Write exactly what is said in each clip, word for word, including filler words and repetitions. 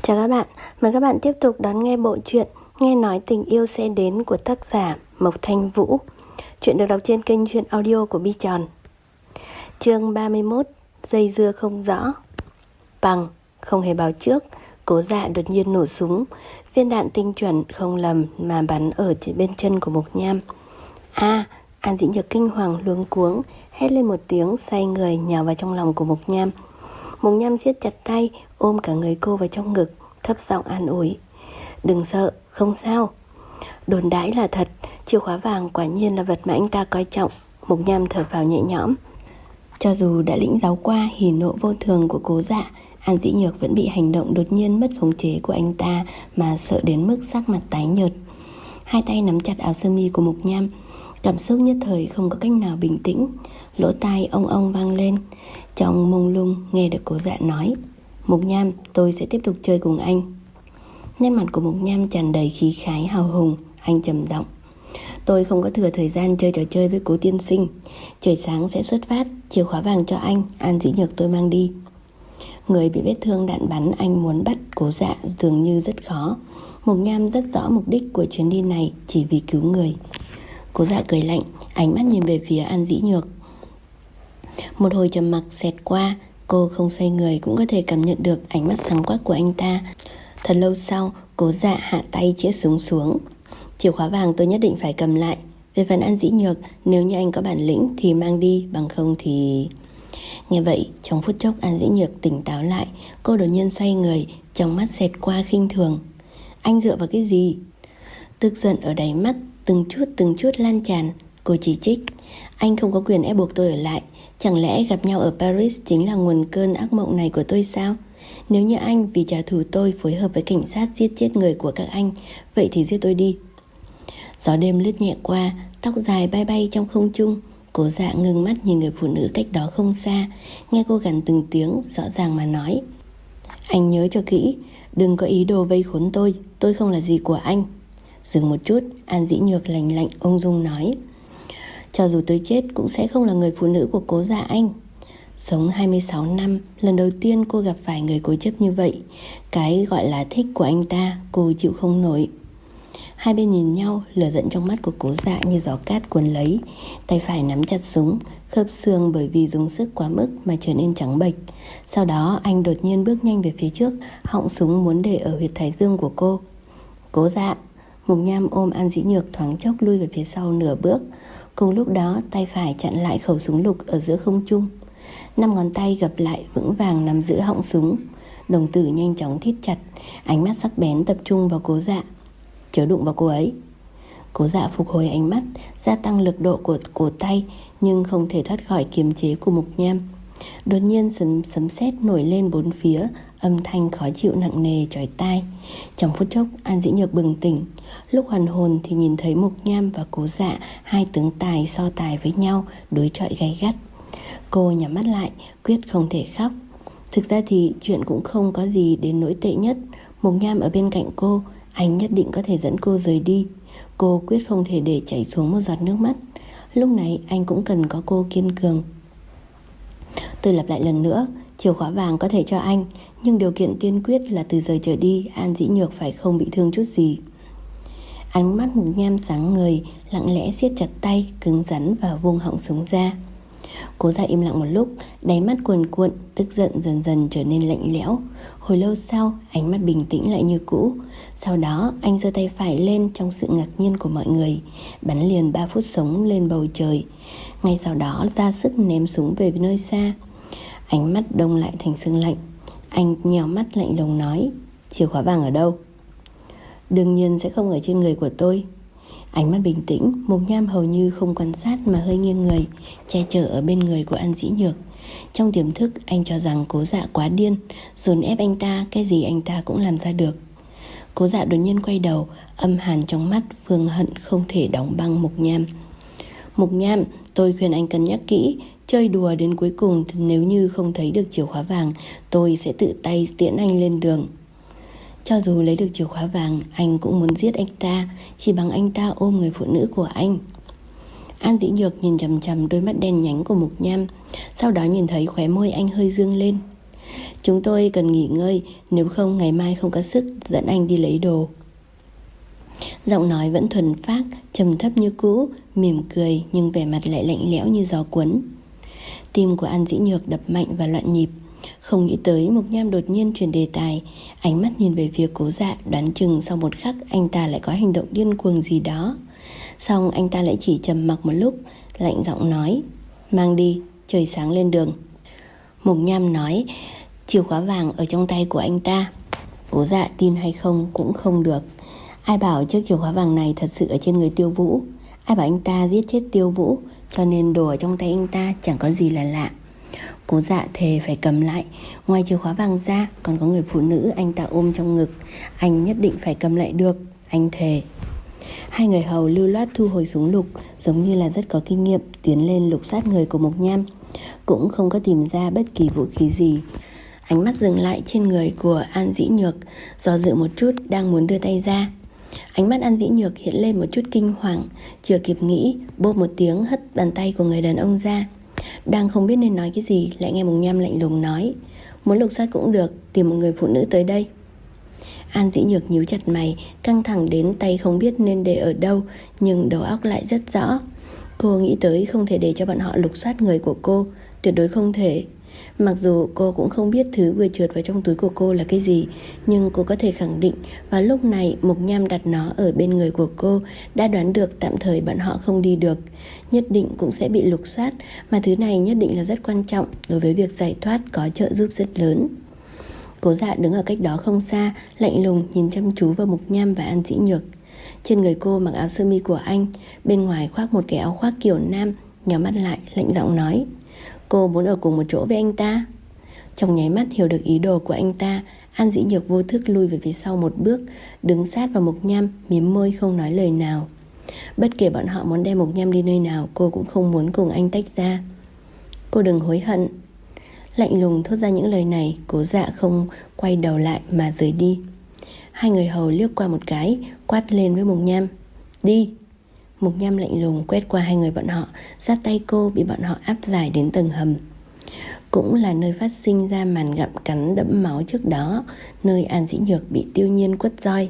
Chào các bạn, mời các bạn tiếp tục đón nghe bộ truyện Nghe nói tình yêu sẽ đến của tác giả Mộc Thanh Vũ. Chuyện được đọc trên kênh truyện audio của Bi Tròn. Chương ba mươi mốt, dây dưa không rõ. Bằng, không hề báo trước, Cố Dạ đột nhiên nổ súng. Viên đạn tinh chuẩn không lầm mà bắn ở bên chân của Mộc Nham. A, à, An Dĩ Nhược kinh hoàng luống cuống, hét lên một tiếng, xoay người nhào vào trong lòng của Mộc Nham. Mộc Nham siết chặt tay, ôm cả người cô vào trong ngực, thấp giọng an ủi: "Đừng sợ, không sao." Đồn đãi là thật, chìa khóa vàng quả nhiên là vật mà anh ta coi trọng. Mộc Nham thở phào nhẹ nhõm. Cho dù đã lĩnh giáo qua hỉ nộ vô thường của Cố Dạ, An Dĩ Nhược vẫn bị hành động đột nhiên mất khống chế của anh ta mà sợ đến mức sắc mặt tái nhợt. Hai tay nắm chặt áo sơ mi của Mộc Nham, cảm xúc nhất thời không có cách nào bình tĩnh. Lỗ tai ông ông vang lên. Trong mông lung nghe được Cố Dạ nói: "Mộc Nham, tôi sẽ tiếp tục chơi cùng anh." Nét mặt của Mộc Nham tràn đầy khí khái hào hùng. Anh trầm giọng: "Tôi không có thừa thời gian chơi trò chơi với Cố tiên sinh. Trời sáng sẽ xuất phát, chìa khóa vàng cho anh, An Dĩ Nhược tôi mang đi." Người bị vết thương đạn bắn anh muốn bắt Cố Dạ dường như rất khó. Mộc Nham rất rõ mục đích của chuyến đi này chỉ vì cứu người. Cố Dạ cười lạnh, ánh mắt nhìn về phía An Dĩ Nhược. Một hồi trầm mặc xẹt qua, cô không xoay người cũng có thể cảm nhận được ánh mắt sáng quắc của anh ta. Thật lâu sau, Cố Dạ hạ tay chĩa súng xuống. "Chìa khóa vàng tôi nhất định phải cầm lại. Về phần An Dĩ Nhược, nếu như anh có bản lĩnh thì mang đi, bằng không thì..." Nghe vậy, trong phút chốc An Dĩ Nhược tỉnh táo lại. Cô đột nhiên xoay người, trong mắt xẹt qua khinh thường. "Anh dựa vào cái gì?" Tức giận ở đáy mắt từng chút từng chút lan tràn. Cô chỉ trích: "Anh không có quyền ép buộc tôi ở lại. Chẳng lẽ gặp nhau ở Paris chính là nguồn cơn ác mộng này của tôi sao? Nếu như anh vì trả thù tôi phối hợp với cảnh sát giết chết người của các anh, vậy thì giết tôi đi." Gió đêm lướt nhẹ qua, tóc dài bay bay trong không trung. Cố Dạ ngưng mắt nhìn người phụ nữ cách đó không xa, nghe cô gằn từng tiếng, rõ ràng mà nói: "Anh nhớ cho kỹ, đừng có ý đồ vây khốn tôi, tôi không là gì của anh." Dừng một chút, An Dĩ Nhược lạnh lạnh ung dung nói: "Cho dù tôi chết cũng sẽ không là người phụ nữ của Cố Dạ anh." Sống hai mươi sáu năm, lần đầu tiên cô gặp phải người cố chấp như vậy. Cái gọi là thích của anh ta, cô chịu không nổi. Hai bên nhìn nhau, lửa giận trong mắt của Cố Dạ như gió cát cuốn lấy. Tay phải nắm chặt súng, khớp xương bởi vì dùng sức quá mức mà trở nên trắng bệch. Sau đó anh đột nhiên bước nhanh về phía trước, họng súng muốn để ở huyệt thái dương của cô. "Cố Dạ!" Mộc Nham ôm An Dĩ Nhược thoáng chốc lui về phía sau nửa bước. Cùng lúc đó, tay phải chặn lại khẩu súng lục ở giữa không trung. Năm ngón tay gập lại vững vàng nắm giữ họng súng. Đồng tử nhanh chóng thít chặt, ánh mắt sắc bén tập trung vào Cố Dạ. "Chớ đụng vào cô ấy." Cố Dạ phục hồi ánh mắt, gia tăng lực độ của cổ tay, nhưng không thể thoát khỏi kiềm chế của Mộc Nham. Đột nhiên sấm, sấm sét nổi lên bốn phía, âm thanh khó chịu nặng nề chói tai. Trong phút chốc, An Dĩ Nhược bừng tỉnh. Lúc hoàn hồn thì nhìn thấy Mộc Nham và Cố Dạ, hai tướng tài so tài với nhau, đối chọi gay gắt. Cô nhắm mắt lại, quyết không thể khóc. Thực ra thì chuyện cũng không có gì đến nỗi tệ nhất. Mộc Nham ở bên cạnh cô, anh nhất định có thể dẫn cô rời đi. Cô quyết không thể để chảy xuống một giọt nước mắt. Lúc này anh cũng cần có cô kiên cường. "Tôi lặp lại lần nữa, chìa khóa vàng có thể cho anh, nhưng điều kiện tiên quyết là từ giờ trở đi An Dĩ Nhược phải không bị thương chút gì." Ánh mắt Mộc Nham sáng ngời, lặng lẽ siết chặt tay, cứng rắn và vung họng súng ra. Cố Dạ im lặng một lúc, đáy mắt cuồn cuộn, tức giận dần dần trở nên lạnh lẽo. Hồi lâu sau, ánh mắt bình tĩnh lại như cũ. Sau đó, anh giơ tay phải lên trong sự ngạc nhiên của mọi người, bắn liền ba phút sống lên bầu trời. Ngay sau đó, ra sức ném súng về nơi xa. Ánh mắt đông lại thành sương lạnh. Anh nhèo mắt lạnh lùng nói: "Chìa khóa vàng ở đâu?" "Đương nhiên sẽ không ở trên người của tôi." Ánh mắt bình tĩnh, Mộc Nham hầu như không quan sát mà hơi nghiêng người, che chở ở bên người của An Dĩ Nhược. Trong tiềm thức, anh cho rằng Cố Dạ quá điên, dồn ép anh ta, cái gì anh ta cũng làm ra được. Cố Dạ đột nhiên quay đầu, âm hàn trong mắt, vương hận không thể đóng băng Mộc Nham. "Mộc Nham, tôi khuyên anh cân nhắc kỹ, chơi đùa đến cuối cùng, nếu như không thấy được chìa khóa vàng, tôi sẽ tự tay tiễn anh lên đường." Cho dù lấy được chìa khóa vàng, anh cũng muốn giết anh ta, chỉ bằng anh ta ôm người phụ nữ của anh. An Dĩ Nhược nhìn chằm chằm đôi mắt đen nhánh của Mộc Nham, sau đó nhìn thấy khóe môi anh hơi dương lên. Chúng tôi cần nghỉ ngơi, nếu không ngày mai không có sức dẫn anh đi lấy đồ. Giọng nói vẫn thuần phác, trầm thấp như cũ, mỉm cười nhưng vẻ mặt lại lạnh lẽo như gió cuốn. Tim của An Dĩ Nhược đập mạnh và loạn nhịp. Không nghĩ tới Mục Nham đột nhiên chuyển đề tài, ánh mắt nhìn về phía Cố Dạ, đoán chừng sau một khắc anh ta lại có hành động điên cuồng gì đó. Xong anh ta lại chỉ trầm mặc một lúc, lạnh giọng nói: mang đi, trời sáng lên đường. Mục Nham nói: chìa khóa vàng ở trong tay của anh ta. Cố Dạ tin hay không cũng không được. Ai bảo chiếc chìa khóa vàng này thật sự ở trên người Tiêu Vũ? Ai bảo anh ta giết chết Tiêu Vũ, cho nên đồ ở trong tay anh ta chẳng có gì là lạ. Cố Dạ thề phải cầm lại. Ngoài chìa khóa vàng ra, còn có người phụ nữ anh ta ôm trong ngực. Anh nhất định phải cầm lại được, anh thề. Hai người hầu lưu loát thu hồi súng lục, giống như là rất có kinh nghiệm, tiến lên lục soát người của Mục Nham. Cũng không có tìm ra bất kỳ vũ khí gì. Ánh mắt dừng lại trên người của An Dĩ Nhược, do dự một chút đang muốn đưa tay ra. Ánh mắt An Dĩ Nhược hiện lên một chút kinh hoàng, chưa kịp nghĩ, bốp một tiếng hất bàn tay của người đàn ông ra. Đang không biết nên nói cái gì, lại nghe Mục Nham lạnh lùng nói: muốn lục soát cũng được, tìm một người phụ nữ tới đây. An Dĩ Nhược nhíu chặt mày, căng thẳng đến tay không biết nên để ở đâu, nhưng đầu óc lại rất rõ. Cô nghĩ tới không thể để cho bọn họ lục soát người của cô, tuyệt đối không thể. Mặc dù cô cũng không biết thứ vừa trượt vào trong túi của cô là cái gì, nhưng cô có thể khẳng định vào lúc này Mục Nham đặt nó ở bên người của cô, đã đoán được tạm thời bọn họ không đi được, nhất định cũng sẽ bị lục soát, mà thứ này nhất định là rất quan trọng, đối với việc giải thoát có trợ giúp rất lớn. Cố Dạ đứng ở cách đó không xa, lạnh lùng nhìn chăm chú vào Mục Nham và An Dĩ Nhược. Trên người cô mặc áo sơ mi của anh, bên ngoài khoác một cái áo khoác kiểu nam, nhíu mắt lại, lạnh giọng nói: cô muốn ở cùng một chỗ với anh ta? Trong nháy mắt hiểu được ý đồ của anh ta, An Dĩ Nhược vô thức lui về phía sau một bước, đứng sát vào Mục Nham, mím môi không nói lời nào. Bất kể bọn họ muốn đem Mục Nham đi nơi nào, cô cũng không muốn cùng anh tách ra. Cô đừng hối hận. Lạnh lùng thốt ra những lời này, Cố Dạ không quay đầu lại mà rời đi. Hai người hầu liếc qua một cái, quát lên với Mục Nham: đi. Mục Nham lạnh lùng quét qua hai người bọn họ, sát tay cô bị bọn họ áp giải đến tầng hầm. Cũng là nơi phát sinh ra màn gặm cắn đẫm máu trước đó, nơi An Dĩ Nhược bị Tiêu Nhiên quất roi.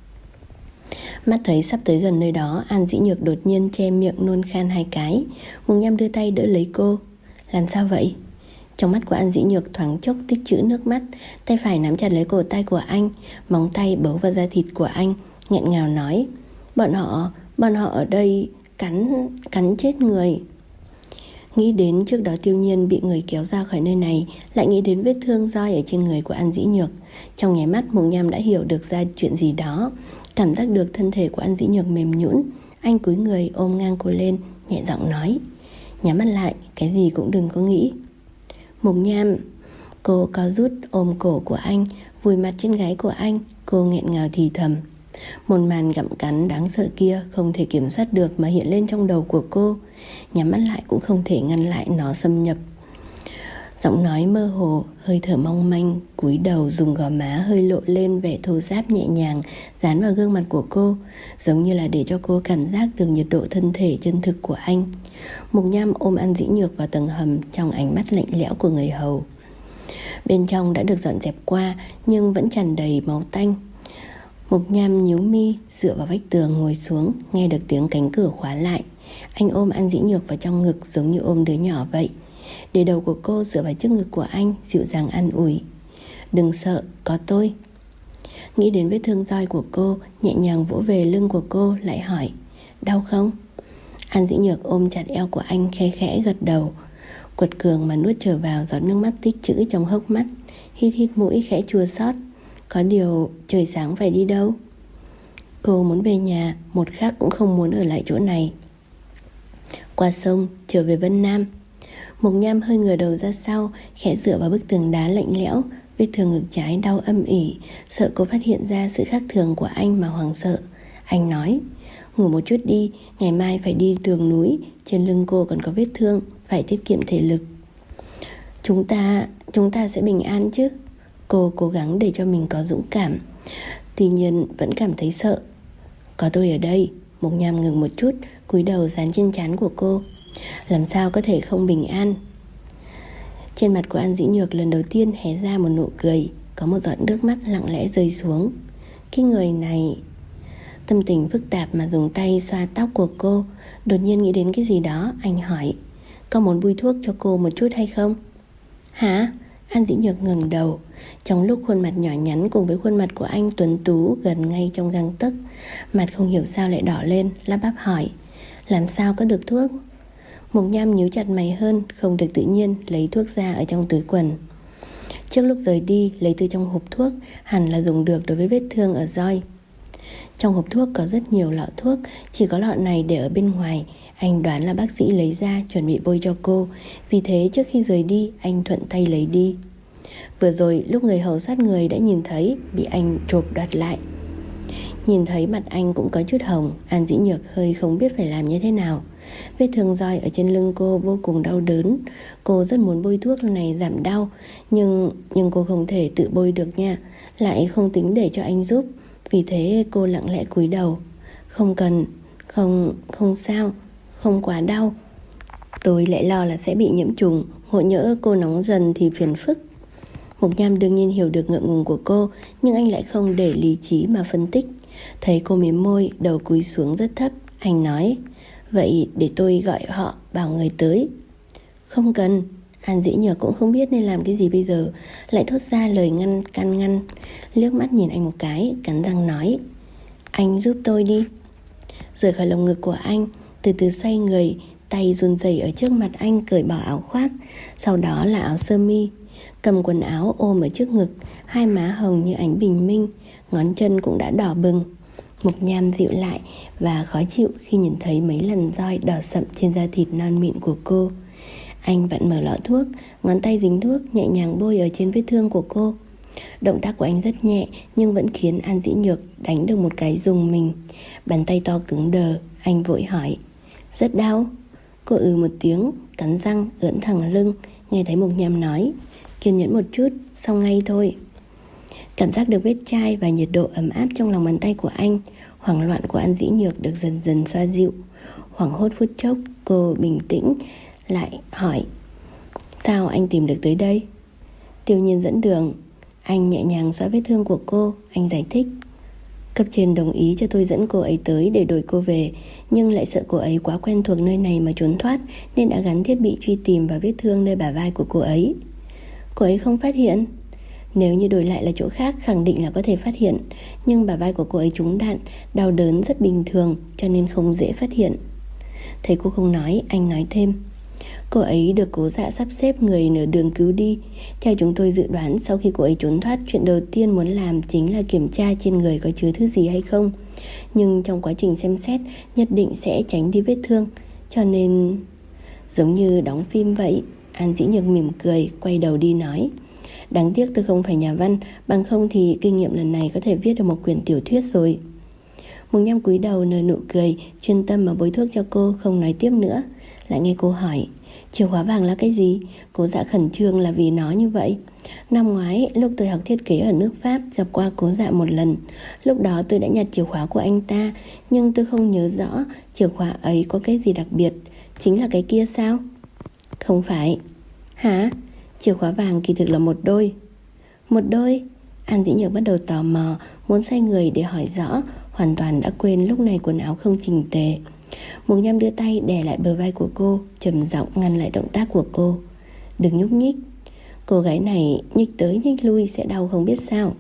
Mắt thấy sắp tới gần nơi đó, An Dĩ Nhược đột nhiên che miệng nôn khan hai cái. Mục Nham đưa tay đỡ lấy cô. Làm sao vậy? Trong mắt của An Dĩ Nhược thoáng chốc tích trữ nước mắt, tay phải nắm chặt lấy cổ tay của anh, móng tay bấu vào da thịt của anh, nghẹn ngào nói: Bọn họ, bọn họ ở đây cắn, cắn chết người. Nghĩ đến trước đó Tiêu Nhiên bị người kéo ra khỏi nơi này, lại nghĩ đến vết thương roi ở trên người của An Dĩ Nhược. Trong nháy mắt Mục Nham đã hiểu được ra chuyện gì đó, cảm giác được thân thể của An Dĩ Nhược mềm nhũn. Anh cúi người ôm ngang cô lên, nhẹ giọng nói: nhắm mắt lại, cái gì cũng đừng có nghĩ. Mục Nham. Cô có rút ôm cổ của anh, vùi mặt trên gáy của anh. Cô nghẹn ngào thì thầm. Một màn gặm cắn đáng sợ kia không thể kiểm soát được mà hiện lên trong đầu của cô. Nhắm mắt lại cũng không thể ngăn lại nó xâm nhập. Giọng nói mơ hồ, hơi thở mong manh, cúi đầu dùng gò má hơi lộ lên vẻ thô ráp nhẹ nhàng dán vào gương mặt của cô, giống như là để cho cô cảm giác được nhiệt độ thân thể chân thực của anh. Mục Nham ôm An Dĩ Nhược vào tầng hầm trong ánh mắt lạnh lẽo của người hầu. Bên trong đã được dọn dẹp qua nhưng vẫn tràn đầy máu tanh. Mục Nham nhíu mi, dựa vào vách tường ngồi xuống, nghe được tiếng cánh cửa khóa lại. Anh ôm An Dĩ Nhược vào trong ngực giống như ôm đứa nhỏ vậy, để đầu của cô dựa vào trước ngực của anh, dịu dàng an ủi. Đừng sợ, có tôi. Nghĩ đến vết thương roi của cô, nhẹ nhàng vỗ về lưng của cô, lại hỏi: đau không? An Dĩ Nhược ôm chặt eo của anh, khe khẽ gật đầu. Quật cường mà nuốt trở vào giọt nước mắt tích trữ trong hốc mắt, hít hít mũi khẽ chua xót. Có điều trời sáng phải đi đâu? Cô muốn về nhà, một khắc cũng không muốn ở lại chỗ này. Qua sông, trở về Vân Nam. Mục Nham hơi ngửa đầu ra sau, khẽ dựa vào bức tường đá lạnh lẽo. Vết thương ngực trái đau âm ỉ, sợ cô phát hiện ra sự khác thường của anh mà hoảng sợ. Anh nói: ngủ một chút đi, ngày mai phải đi đường núi, trên lưng cô còn có vết thương, phải tiết kiệm thể lực. Chúng ta, chúng ta sẽ bình an chứ? Cô cố gắng để cho mình có dũng cảm, tuy nhiên vẫn cảm thấy sợ. Có tôi ở đây. Mục Nham ngừng một chút, cúi đầu dán trên trán của cô. Làm sao có thể không bình an? Trên mặt của An Dĩ Nhược lần đầu tiên hé ra một nụ cười, có một giọt nước mắt lặng lẽ rơi xuống. Cái người này... Tâm tình phức tạp mà dùng tay xoa tóc của cô. Đột nhiên nghĩ đến cái gì đó, anh hỏi: có muốn bôi thuốc cho cô một chút hay không? Hả? An Dĩ Nhược ngẩng đầu. Trong lúc khuôn mặt nhỏ nhắn cùng với khuôn mặt của anh tuấn tú gần ngay trong gang tấc, mặt không hiểu sao lại đỏ lên, lắp bắp hỏi: làm sao có được thuốc? Mục Nham nhíu chặt mày hơn, không được tự nhiên lấy thuốc ra ở trong túi quần. Trước lúc rời đi, lấy từ trong hộp thuốc, hẳn là dùng được đối với vết thương ở roi. Trong hộp thuốc có rất nhiều lọ thuốc, chỉ có lọ này để ở bên ngoài. Anh đoán là bác sĩ lấy ra chuẩn bị bôi cho cô, vì thế trước khi rời đi anh thuận tay lấy đi. Vừa rồi lúc người hầu sát người đã nhìn thấy, bị anh chộp đoạt lại. Nhìn thấy mặt anh cũng có chút hồng, An Dĩ Nhược hơi không biết phải làm như thế nào. Vết thương roi ở trên lưng cô vô cùng đau đớn. Cô rất muốn bôi thuốc này giảm đau, Nhưng nhưng cô không thể tự bôi được nha, lại không tính để cho anh giúp. Vì thế cô lặng lẽ cúi đầu. Không cần, không, không sao, không quá đau. Tôi lại lo là sẽ bị nhiễm trùng, ngộ nhỡ cô nóng dần thì phiền phức. Mục Nham đương nhiên hiểu được ngượng ngùng của cô, nhưng anh lại không để lý trí mà phân tích. Thấy cô mím môi, đầu cúi xuống rất thấp, anh nói: vậy để tôi gọi họ bảo người tới. Không cần. An Dĩ Nhược cũng không biết nên làm cái gì bây giờ, lại thốt ra lời ngăn can ngăn. Liếc mắt nhìn anh một cái, cắn răng nói: anh giúp tôi đi. Rời khỏi lồng ngực của anh, từ từ xoay người, tay run rẩy ở trước mặt anh cởi bỏ áo khoác, sau đó là áo sơ mi, cầm quần áo ôm ở trước ngực, hai má hồng như ánh bình minh, ngón chân cũng đã đỏ bừng. Mục Nham dịu lại và khó chịu khi nhìn thấy mấy lần roi đỏ sậm trên da thịt non mịn của cô. Anh vặn mở lọ thuốc, ngón tay dính thuốc nhẹ nhàng bôi ở trên vết thương của cô. Động tác của anh rất nhẹ nhưng vẫn khiến An Dĩ Nhược đánh được một cái rùng mình. Bàn tay to cứng đờ, anh vội hỏi: rất đau? Cô ừ một tiếng, cắn răng ưỡn thẳng lưng. Nghe thấy Mục Nham nói: kiên nhẫn một chút, xong ngay thôi. Cảm giác được vết chai và nhiệt độ ấm áp trong lòng bàn tay của anh, hoảng loạn của An Dĩ Nhược được dần dần xoa dịu. Hoảng hốt phút chốc, cô bình tĩnh lại hỏi: sao anh tìm được tới đây? Tiêu Nhiên dẫn đường. Anh nhẹ nhàng xoa vết thương của cô, anh giải thích: cấp trên đồng ý cho tôi dẫn cô ấy tới để đổi cô về, nhưng lại sợ cô ấy quá quen thuộc nơi này mà trốn thoát, nên đã gắn thiết bị truy tìm vào vết thương nơi bả vai của cô ấy. Cô ấy không phát hiện. Nếu như đổi lại là chỗ khác khẳng định là có thể phát hiện, nhưng bả vai của cô ấy trúng đạn, đau đớn rất bình thường, cho nên không dễ phát hiện. Thấy cô không nói, anh nói thêm: cô ấy được Cố Dạ sắp xếp người nửa đường cứu đi. Theo chúng tôi dự đoán, sau khi cô ấy trốn thoát, chuyện đầu tiên muốn làm chính là kiểm tra trên người có chứa thứ gì hay không. Nhưng trong quá trình xem xét, nhất định sẽ tránh đi vết thương, cho nên... giống như đóng phim vậy. An Dĩ Nhược mỉm cười, quay đầu đi nói: đáng tiếc tôi không phải nhà văn, bằng không thì kinh nghiệm lần này có thể viết được một quyển tiểu thuyết rồi. Mục Nham cúi đầu nở nụ cười, chuyên tâm mà bôi thuốc cho cô, không nói tiếp nữa. Lại nghe cô hỏi: chìa khóa vàng là cái gì? Cố Dạ khẩn trương là vì nó như vậy. Năm ngoái lúc tôi học thiết kế ở nước Pháp, gặp qua Cố Dạ một lần. Lúc đó tôi đã nhặt chìa khóa của anh ta, nhưng tôi không nhớ rõ chìa khóa ấy có cái gì đặc biệt. Chính là cái kia sao? Không phải. Hả? Chìa khóa vàng kỳ thực là một đôi. Một đôi? An Dĩ Nhược bắt đầu tò mò, muốn xoay người để hỏi rõ, hoàn toàn đã quên lúc này quần áo không chỉnh tề. Mục Nham đưa tay đè lại bờ vai của cô, trầm giọng ngăn lại động tác của cô: đừng nhúc nhích. Cô gái này nhích tới nhích lui sẽ đau không biết sao.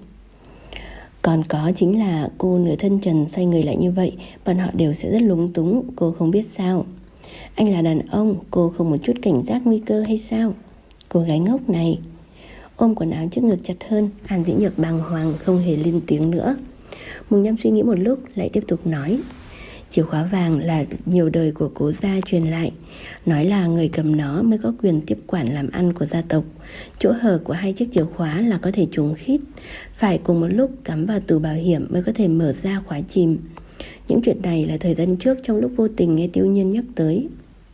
Còn có chính là cô nửa thân trần xoay người lại như vậy, bọn họ đều sẽ rất lúng túng. Cô không biết sao? Anh là đàn ông, cô không một chút cảnh giác nguy cơ hay sao? Cô gái ngốc này. Ôm quần áo trước ngực chặt hơn, An Dĩ Nhược bàng hoàng không hề lên tiếng nữa. Mục Nham suy nghĩ một lúc lại tiếp tục nói: chìa khóa vàng là nhiều đời của Cố gia truyền lại, nói là người cầm nó mới có quyền tiếp quản làm ăn của gia tộc. Chỗ hở của hai chiếc chìa khóa là có thể trùng khít, phải cùng một lúc cắm vào tủ bảo hiểm mới có thể mở ra khóa chìm. Những chuyện này là thời gian trước trong lúc vô tình nghe Tiêu Nhiên nhắc tới.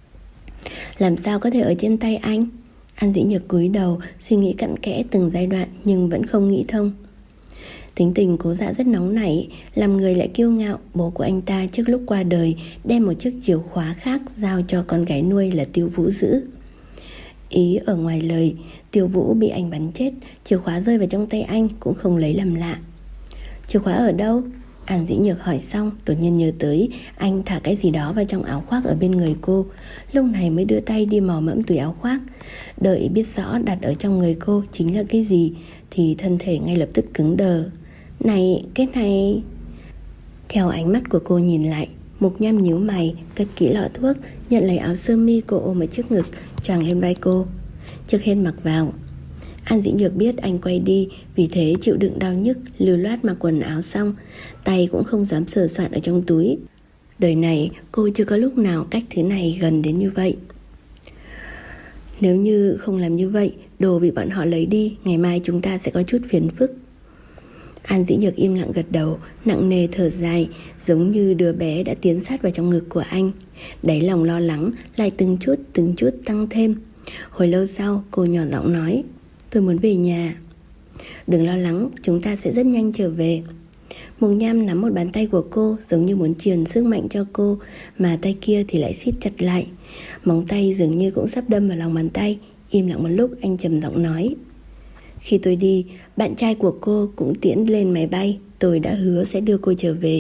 Làm sao có thể ở trên tay anh? An Dĩ Nhược cúi đầu suy nghĩ cặn kẽ từng giai đoạn nhưng vẫn không nghĩ thông. Tính tình Cố Dạ rất nóng nảy, làm người lại kiêu ngạo. Bố của anh ta trước lúc qua đời đem một chiếc chìa khóa khác giao cho con gái nuôi là Tiêu Vũ giữ. Ý ở ngoài lời, Tiêu Vũ bị anh bắn chết, chìa khóa rơi vào trong tay anh cũng không lấy làm lạ. Chìa khóa ở đâu? An Dĩ Nhược hỏi xong, đột nhiên nhớ tới anh thả cái gì đó vào trong áo khoác ở bên người cô. Lúc này mới đưa tay đi mò mẫm túi áo khoác. Đợi biết rõ đặt ở trong người cô chính là cái gì thì thân thể ngay lập tức cứng đờ. Này, cái này... Theo ánh mắt của cô nhìn lại, Mục Nham nhíu mày, cất kỹ lọ thuốc, nhận lấy áo sơ mi cô ôm ở trước ngực, choàng lên vai cô. Trước hết mặc vào. An Dĩ Nhược biết anh quay đi, vì thế chịu đựng đau nhức, lưu loát mặc quần áo xong, tay cũng không dám sờ soạn ở trong túi. Đời này cô chưa có lúc nào cách thứ này gần đến như vậy. Nếu như không làm như vậy, đồ bị bọn họ lấy đi, ngày mai chúng ta sẽ có chút phiền phức. An Dĩ Nhược im lặng gật đầu, nặng nề thở dài, giống như đứa bé đã tiến sát vào trong ngực của anh. Đáy lòng lo lắng lại từng chút từng chút tăng thêm. Hồi lâu sau cô nhỏ giọng nói, tôi muốn về nhà. Đừng lo lắng, chúng ta sẽ rất nhanh trở về. Mục Nham nắm một bàn tay của cô, giống như muốn truyền sức mạnh cho cô, mà tay kia thì lại siết chặt lại. Móng tay dường như cũng sắp đâm vào lòng bàn tay. Im lặng một lúc, anh trầm giọng nói, khi tôi đi, bạn trai của cô cũng tiễn lên máy bay. Tôi đã hứa sẽ đưa cô trở về.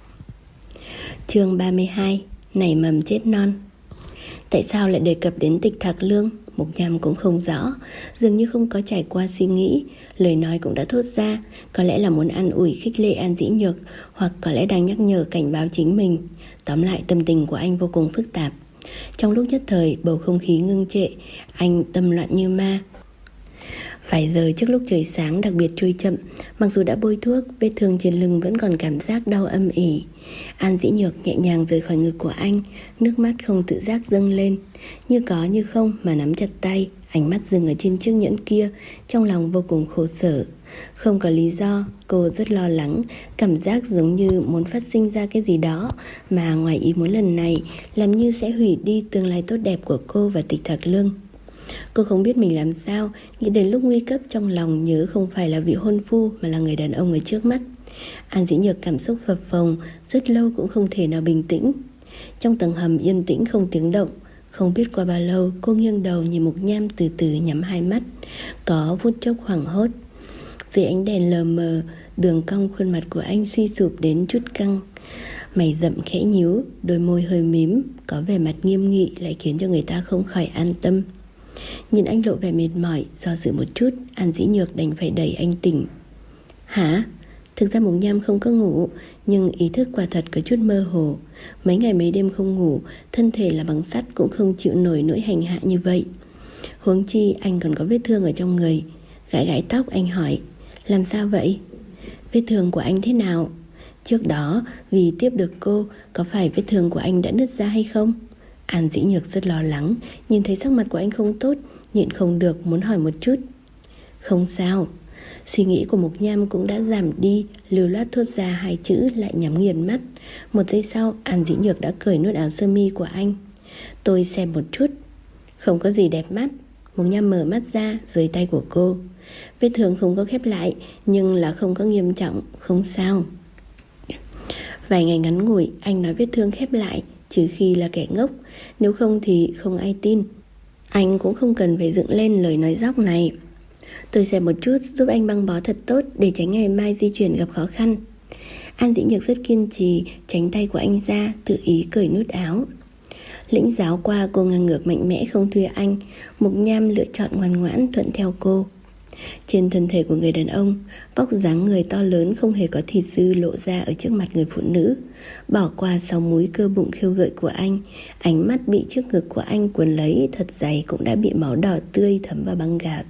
Chương ba mươi hai. Nảy mầm chết non. Tại sao lại đề cập đến Tịch Thạc Lương? Mục Nham cũng không rõ, dường như không có trải qua suy nghĩ. Lời nói cũng đã thốt ra, có lẽ là muốn an ủi khích lệ An Dĩ Nhược, hoặc có lẽ đang nhắc nhở cảnh báo chính mình. Tóm lại tâm tình của anh vô cùng phức tạp. Trong lúc nhất thời bầu không khí ngưng trệ, anh tâm loạn như ma. Vài giờ trước lúc trời sáng đặc biệt trôi chậm, mặc dù đã bôi thuốc, vết thương trên lưng vẫn còn cảm giác đau âm ỉ. An Dĩ Nhược nhẹ nhàng rời khỏi ngực của anh, nước mắt không tự giác dâng lên, như có như không mà nắm chặt tay. Ánh mắt dừng ở trên chiếc nhẫn kia, trong lòng vô cùng khổ sở. Không có lý do, cô rất lo lắng, cảm giác giống như muốn phát sinh ra cái gì đó mà ngoài ý muốn lần này làm như sẽ hủy đi tương lai tốt đẹp của cô và Tịch Thạc Lương. Cô không biết mình làm sao, nghĩ đến lúc nguy cấp trong lòng nhớ không phải là vị hôn phu mà là người đàn ông ở trước mắt. An Dĩ Nhược cảm xúc phập phồng, rất lâu cũng không thể nào bình tĩnh. Trong tầng hầm yên tĩnh không tiếng động. Không biết qua bao lâu, cô nghiêng đầu nhìn Mục Nham từ từ nhắm hai mắt, có phút chốc hoảng hốt. Dưới ánh đèn lờ mờ, đường cong khuôn mặt của anh suy sụp đến chút căng. Mày rậm khẽ nhíu, đôi môi hơi mím, có vẻ mặt nghiêm nghị lại khiến cho người ta không khỏi an tâm. Nhìn anh lộ vẻ mệt mỏi, do dự một chút, An Dĩ Nhược đành phải đẩy anh tỉnh. Hả? Thực ra Mục Nham không có ngủ, nhưng ý thức quả thật có chút mơ hồ. Mấy ngày mấy đêm không ngủ, thân thể là bằng sắt cũng không chịu nổi nỗi hành hạ như vậy. Huống chi anh còn có vết thương ở trong người. Gãi gãi tóc anh hỏi, làm sao vậy? Vết thương của anh thế nào? Trước đó vì tiếp được cô, có phải vết thương của anh đã nứt ra hay không? An Dĩ Nhược rất lo lắng, nhìn thấy sắc mặt của anh không tốt, nhịn không được muốn hỏi một chút. Không sao. Suy nghĩ của Mục Nham cũng đã giảm đi, lưu loát thốt ra hai chữ lại nhắm nghiền mắt. Một giây sau, An Dĩ Nhược đã cởi nút áo sơ mi của anh. Tôi xem một chút. Không có gì đẹp mắt. Mục Nham mở mắt ra dưới tay của cô. Vết thương không có khép lại, nhưng là không có nghiêm trọng, không sao. Vài ngày ngắn ngủi, anh nói vết thương khép lại, trừ khi là kẻ ngốc, nếu không thì không ai tin. Anh cũng không cần phải dựng lên lời nói dóc này. Tôi xem một chút, giúp anh băng bó thật tốt để tránh ngày mai di chuyển gặp khó khăn. An Dĩ Nhược rất kiên trì, tránh tay của anh ra, tự ý cởi nút áo. Lĩnh giáo qua, cô ngang ngược mạnh mẽ không thuê anh. Mục Nham lựa chọn ngoan ngoãn thuận theo cô. Trên thân thể của người đàn ông, vóc dáng người to lớn không hề có thịt dư lộ ra ở trước mặt người phụ nữ. Bỏ qua sau múi cơ bụng khiêu gợi của anh, ánh mắt bị trước ngực của anh quấn lấy thật dày cũng đã bị máu đỏ tươi thấm vào băng gạc.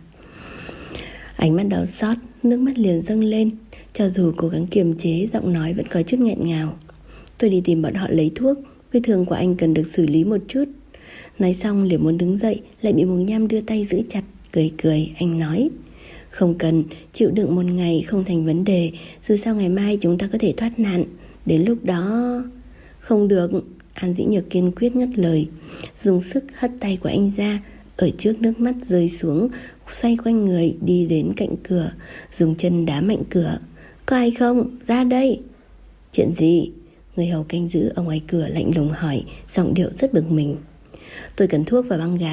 Ánh mắt đau xót, nước mắt liền dâng lên. Cho dù cố gắng kiềm chế, giọng nói vẫn có chút nghẹn ngào. Tôi đi tìm bọn họ lấy thuốc, vết thương của anh cần được xử lý một chút. Nói xong liền muốn đứng dậy, lại bị Mục Nham đưa tay giữ chặt. Cười cười, anh nói, không cần, chịu đựng một ngày không thành vấn đề. Dù sao ngày mai chúng ta có thể thoát nạn. Đến lúc đó... Không được. An Dĩ Nhược kiên quyết ngắt lời, dùng sức hất tay của anh ra. Ở trước nước mắt rơi xuống, xoay quanh người đi đến cạnh cửa, dùng chân đá mạnh cửa. Có ai không? Ra đây. Chuyện gì? Người hầu canh giữ ở ngoài cửa lạnh lùng hỏi, giọng điệu rất bực mình. Tôi cần thuốc và băng gạc.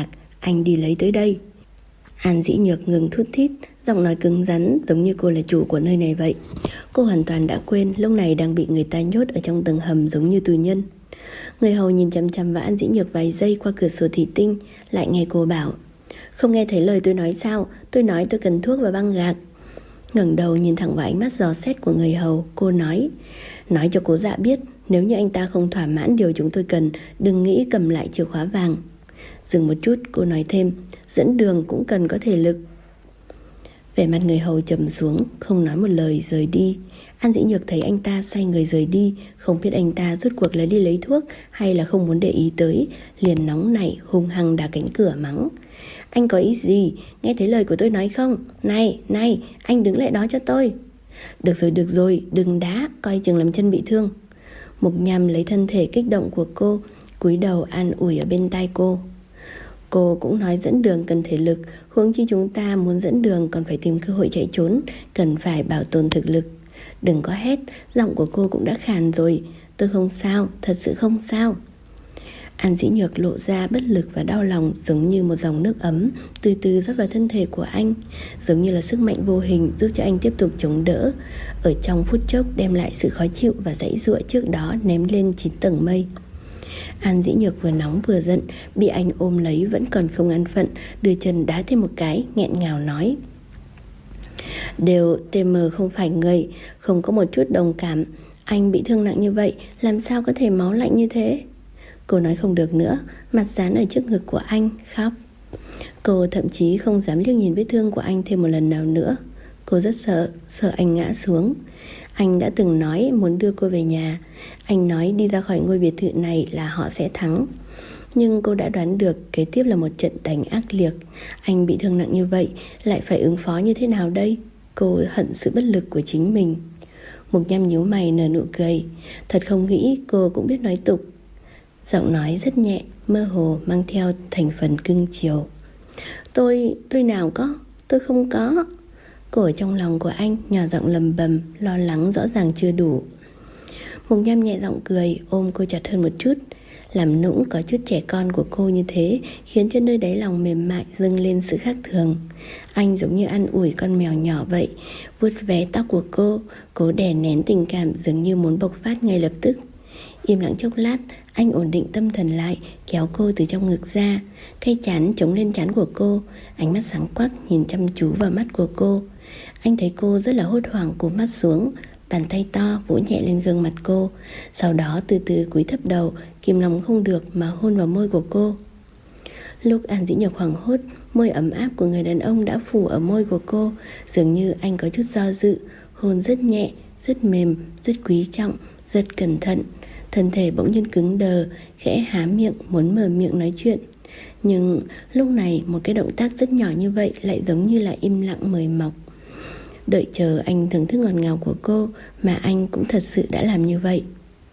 anh đi lấy tới đây. An Dĩ Nhược ngừng thút thít, giọng nói cứng rắn giống như cô là chủ của nơi này vậy. Cô hoàn toàn đã quên lúc này đang bị người ta nhốt ở trong tầng hầm giống như tù nhân. Người hầu nhìn chằm chằm vào An Dĩ Nhược vài giây qua cửa sổ thủy tinh, lại nghe cô bảo: "Không nghe thấy lời tôi nói sao? Tôi nói tôi cần thuốc và băng gạc." Ngẩng đầu nhìn thẳng vào ánh mắt dò xét của người hầu, cô nói: "Nói cho cố Dạ biết, nếu như anh ta không thỏa mãn điều chúng tôi cần, đừng nghĩ cầm lại chìa khóa vàng." Dừng một chút, cô nói thêm: "Dẫn đường cũng cần có thể lực." Vẻ mặt người hầu trầm xuống, không nói một lời rời đi. An Dĩ Nhược thấy anh ta xoay người rời đi, không biết anh ta rốt cuộc là đi lấy thuốc hay là không muốn để ý tới, liền nóng nảy hung hăng đá cánh cửa mắng: "Anh có ý gì? Nghe thấy lời của tôi nói không? Này, này, anh đứng lại đó cho tôi." "Được rồi, được rồi, đừng đá, coi chừng làm chân bị thương." Mục Nham lấy thân thể kích động của cô, cúi đầu an ủi ở bên tai cô: "Cô cũng nói dẫn đường cần thể lực, huống chi chúng ta muốn dẫn đường còn phải tìm cơ hội chạy trốn, cần phải bảo tồn thực lực. Đừng có hét, giọng của cô cũng đã khàn rồi. Tôi không sao, thật sự không sao." An Dĩ Nhược lộ ra bất lực và đau lòng, giống như một dòng nước ấm từ từ rót vào thân thể của anh, giống như là sức mạnh vô hình giúp cho anh tiếp tục chống đỡ, ở trong phút chốc đem lại sự khó chịu và giãy giụa trước đó ném lên chín tầng mây. An Dĩ Nhược vừa nóng vừa giận, bị anh ôm lấy vẫn còn không an phận, đưa chân đá thêm một cái, nghẹn ngào nói: "Đều tê em không phải người, không có một chút đồng cảm. Anh bị thương nặng như vậy, làm sao có thể máu lạnh như thế?" Cô nói không được nữa, mặt dán ở trước ngực của anh, khóc. Cô thậm chí không dám liếc nhìn vết thương của anh thêm một lần nào nữa. Cô rất sợ, sợ anh ngã xuống. Anh đã từng nói muốn đưa cô về nhà. Anh nói đi ra khỏi ngôi biệt thự này là họ sẽ thắng. Nhưng cô đã đoán được kế tiếp là một trận đánh ác liệt. Anh bị thương nặng như vậy, lại phải ứng phó như thế nào đây? Cô hận sự bất lực của chính mình. Mục Nham nhíu mày nở nụ cười. Thật không nghĩ cô cũng biết nói tục. Giọng nói rất nhẹ, mơ hồ, mang theo thành phần cưng chiều. Tôi, tôi nào có, tôi không có. Cô ở trong lòng của anh, nhỏ giọng lầm bầm, lo lắng rõ ràng chưa đủ. Mục Nham nhẹ giọng cười, ôm cô chặt hơn một chút. Làm nũng có chút trẻ con của cô như thế khiến cho nơi đáy lòng mềm mại dâng lên sự khác thường. Anh giống như ăn ủi con mèo nhỏ vậy, vuốt ve tóc của cô, cố đè nén tình cảm dường như muốn bộc phát ngay lập tức. Im lặng chốc lát, anh ổn định tâm thần lại, kéo cô từ trong ngực ra, cây chán chống lên trán của cô, ánh mắt sáng quắc nhìn chăm chú vào mắt của cô. Anh thấy cô rất là hốt hoảng, cúi mắt xuống, bàn tay to vỗ nhẹ lên gương mặt cô, sau đó từ từ cúi thấp đầu, kìm lòng không được mà hôn vào môi của cô. Lúc An Dĩ Nhược hoảng hốt, môi ấm áp của người đàn ông đã phủ ở môi của cô, dường như anh có chút do dự, hôn rất nhẹ, rất mềm, rất quý trọng, rất cẩn thận. Thân thể bỗng nhiên cứng đờ, khẽ há miệng muốn mở miệng nói chuyện. Nhưng lúc này một cái động tác rất nhỏ như vậy lại giống như là im lặng mời mọc. Đợi chờ anh thưởng thức ngọt ngào của cô, mà anh cũng thật sự đã làm như vậy.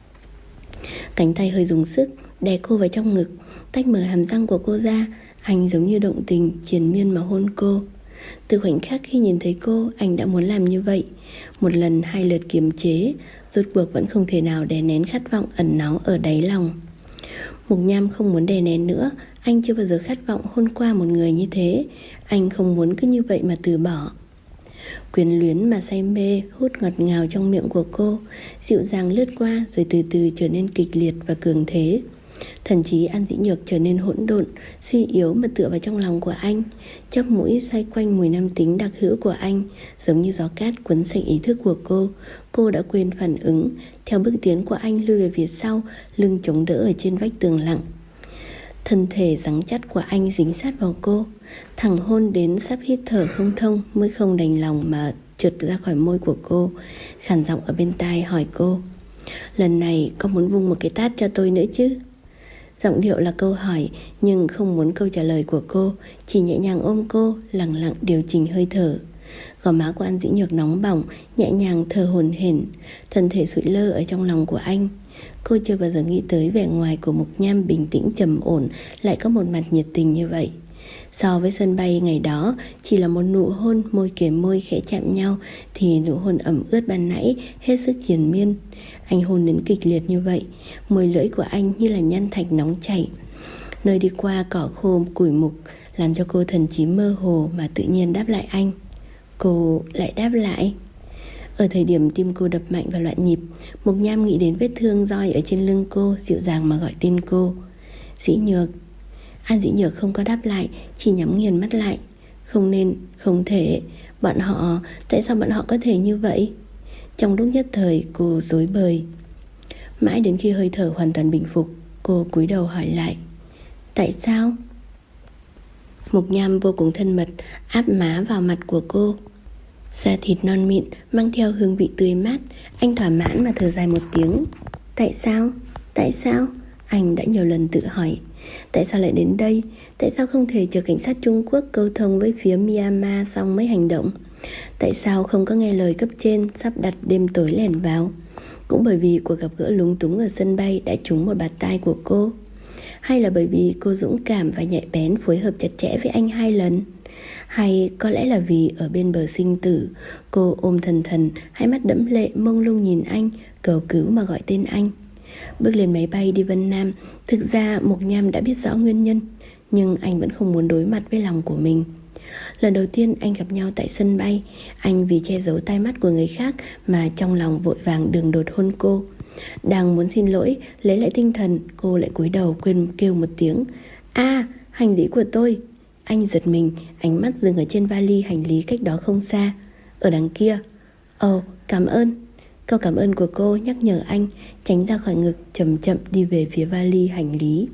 Cánh tay hơi dùng sức đè cô vào trong ngực, tách mở hàm răng của cô ra. Anh giống như động tình triền miên mà hôn cô. Từ khoảnh khắc khi nhìn thấy cô, anh đã muốn làm như vậy. Một lần hai lượt kiềm chế, rốt cuộc vẫn không thể nào đè nén khát vọng ẩn náu ở đáy lòng. Mục Nham không muốn đè nén nữa. Anh chưa bao giờ khát vọng hôn qua một người như thế. Anh không muốn cứ như vậy mà từ bỏ. Quyến luyến mà say mê, hút ngọt ngào trong miệng của cô, dịu dàng lướt qua rồi từ từ trở nên kịch liệt và cường thế. Thần trí An Dĩ Nhược trở nên hỗn độn, suy yếu mà tựa vào trong lòng của anh, chóp mũi xoay quanh mùi nam tính đặc hữu của anh, giống như gió cát cuốn sạch ý thức của cô. Cô đã quên phản ứng, theo bước tiến của anh lùi về phía sau, lưng chống đỡ ở trên vách tường lặng. Thân thể rắn chắc của anh dính sát vào cô, thẳng hôn đến sắp hít thở không thông mới không đành lòng mà trượt ra khỏi môi của cô, khàn giọng ở bên tai hỏi cô: "Lần này có muốn vung một cái tát cho tôi nữa chứ?" Giọng điệu là câu hỏi, nhưng không muốn câu trả lời của cô, chỉ nhẹ nhàng ôm cô, lặng lặng điều chỉnh hơi thở. Gò má của An Dĩ Nhược nóng bỏng, nhẹ nhàng thở hổn hển, thân thể sụi lơ ở trong lòng của anh. Cô chưa bao giờ nghĩ tới vẻ ngoài của Mục Nham bình tĩnh trầm ổn lại có một mặt nhiệt tình như vậy. So với sân bay ngày đó chỉ là một nụ hôn môi kề môi khẽ chạm nhau, thì nụ hôn ẩm ướt ban nãy hết sức triền miên. Anh hôn đến kịch liệt như vậy, môi lưỡi của anh như là nhăn thạch nóng chảy. Nơi đi qua cỏ khô củi mục làm cho cô thần trí mơ hồ mà tự nhiên đáp lại anh. Cô lại đáp lại. Ở thời điểm tim cô đập mạnh và loạn nhịp, Mộc Nham nghĩ đến vết thương roi ở trên lưng cô, dịu dàng mà gọi tên cô. Dĩ Nhược. An Dĩ Nhược không có đáp lại, chỉ nhắm nghiền mắt lại. Không nên, không thể. Bọn họ, tại sao bọn họ có thể như vậy? Trong lúc nhất thời cô rối bời. Mãi đến khi hơi thở hoàn toàn bình phục, cô cúi đầu hỏi lại. Tại sao? Mộc Nham vô cùng thân mật áp má vào mặt của cô. Da thịt non mịn mang theo hương vị tươi mát. Anh thỏa mãn mà thở dài một tiếng. Tại sao? Tại sao? Anh đã nhiều lần tự hỏi. Tại sao lại đến đây? Tại sao không thể chờ cảnh sát Trung Quốc câu thông với phía Myanmar xong mới hành động? Tại sao không có nghe lời cấp trên sắp đặt đêm tối lẻn vào? Cũng bởi vì cuộc gặp gỡ lúng túng ở sân bay đã trúng một bạt tai của cô? Hay là bởi vì cô dũng cảm và nhạy bén phối hợp chặt chẽ với anh hai lần? Hay có lẽ là vì ở bên bờ sinh tử, cô ôm thần thần, hai mắt đẫm lệ mông lung nhìn anh, cầu cứu mà gọi tên anh. Bước lên máy bay đi Vân Nam, thực ra Mộc Nham đã biết rõ nguyên nhân, nhưng anh vẫn không muốn đối mặt với lòng của mình. Lần đầu tiên anh gặp nhau tại sân bay, anh vì che giấu tai mắt của người khác mà trong lòng vội vàng đường đột hôn cô. Đang muốn xin lỗi, lấy lại tinh thần, cô lại cúi đầu quên kêu một tiếng. A, à, hành lý của tôi. Anh giật mình, ánh mắt dừng ở trên vali hành lý cách đó không xa. Ở đằng kia. Ồ, oh, cảm ơn. Câu cảm ơn của cô nhắc nhở anh tránh ra khỏi ngực, chậm chậm đi về phía vali hành lý.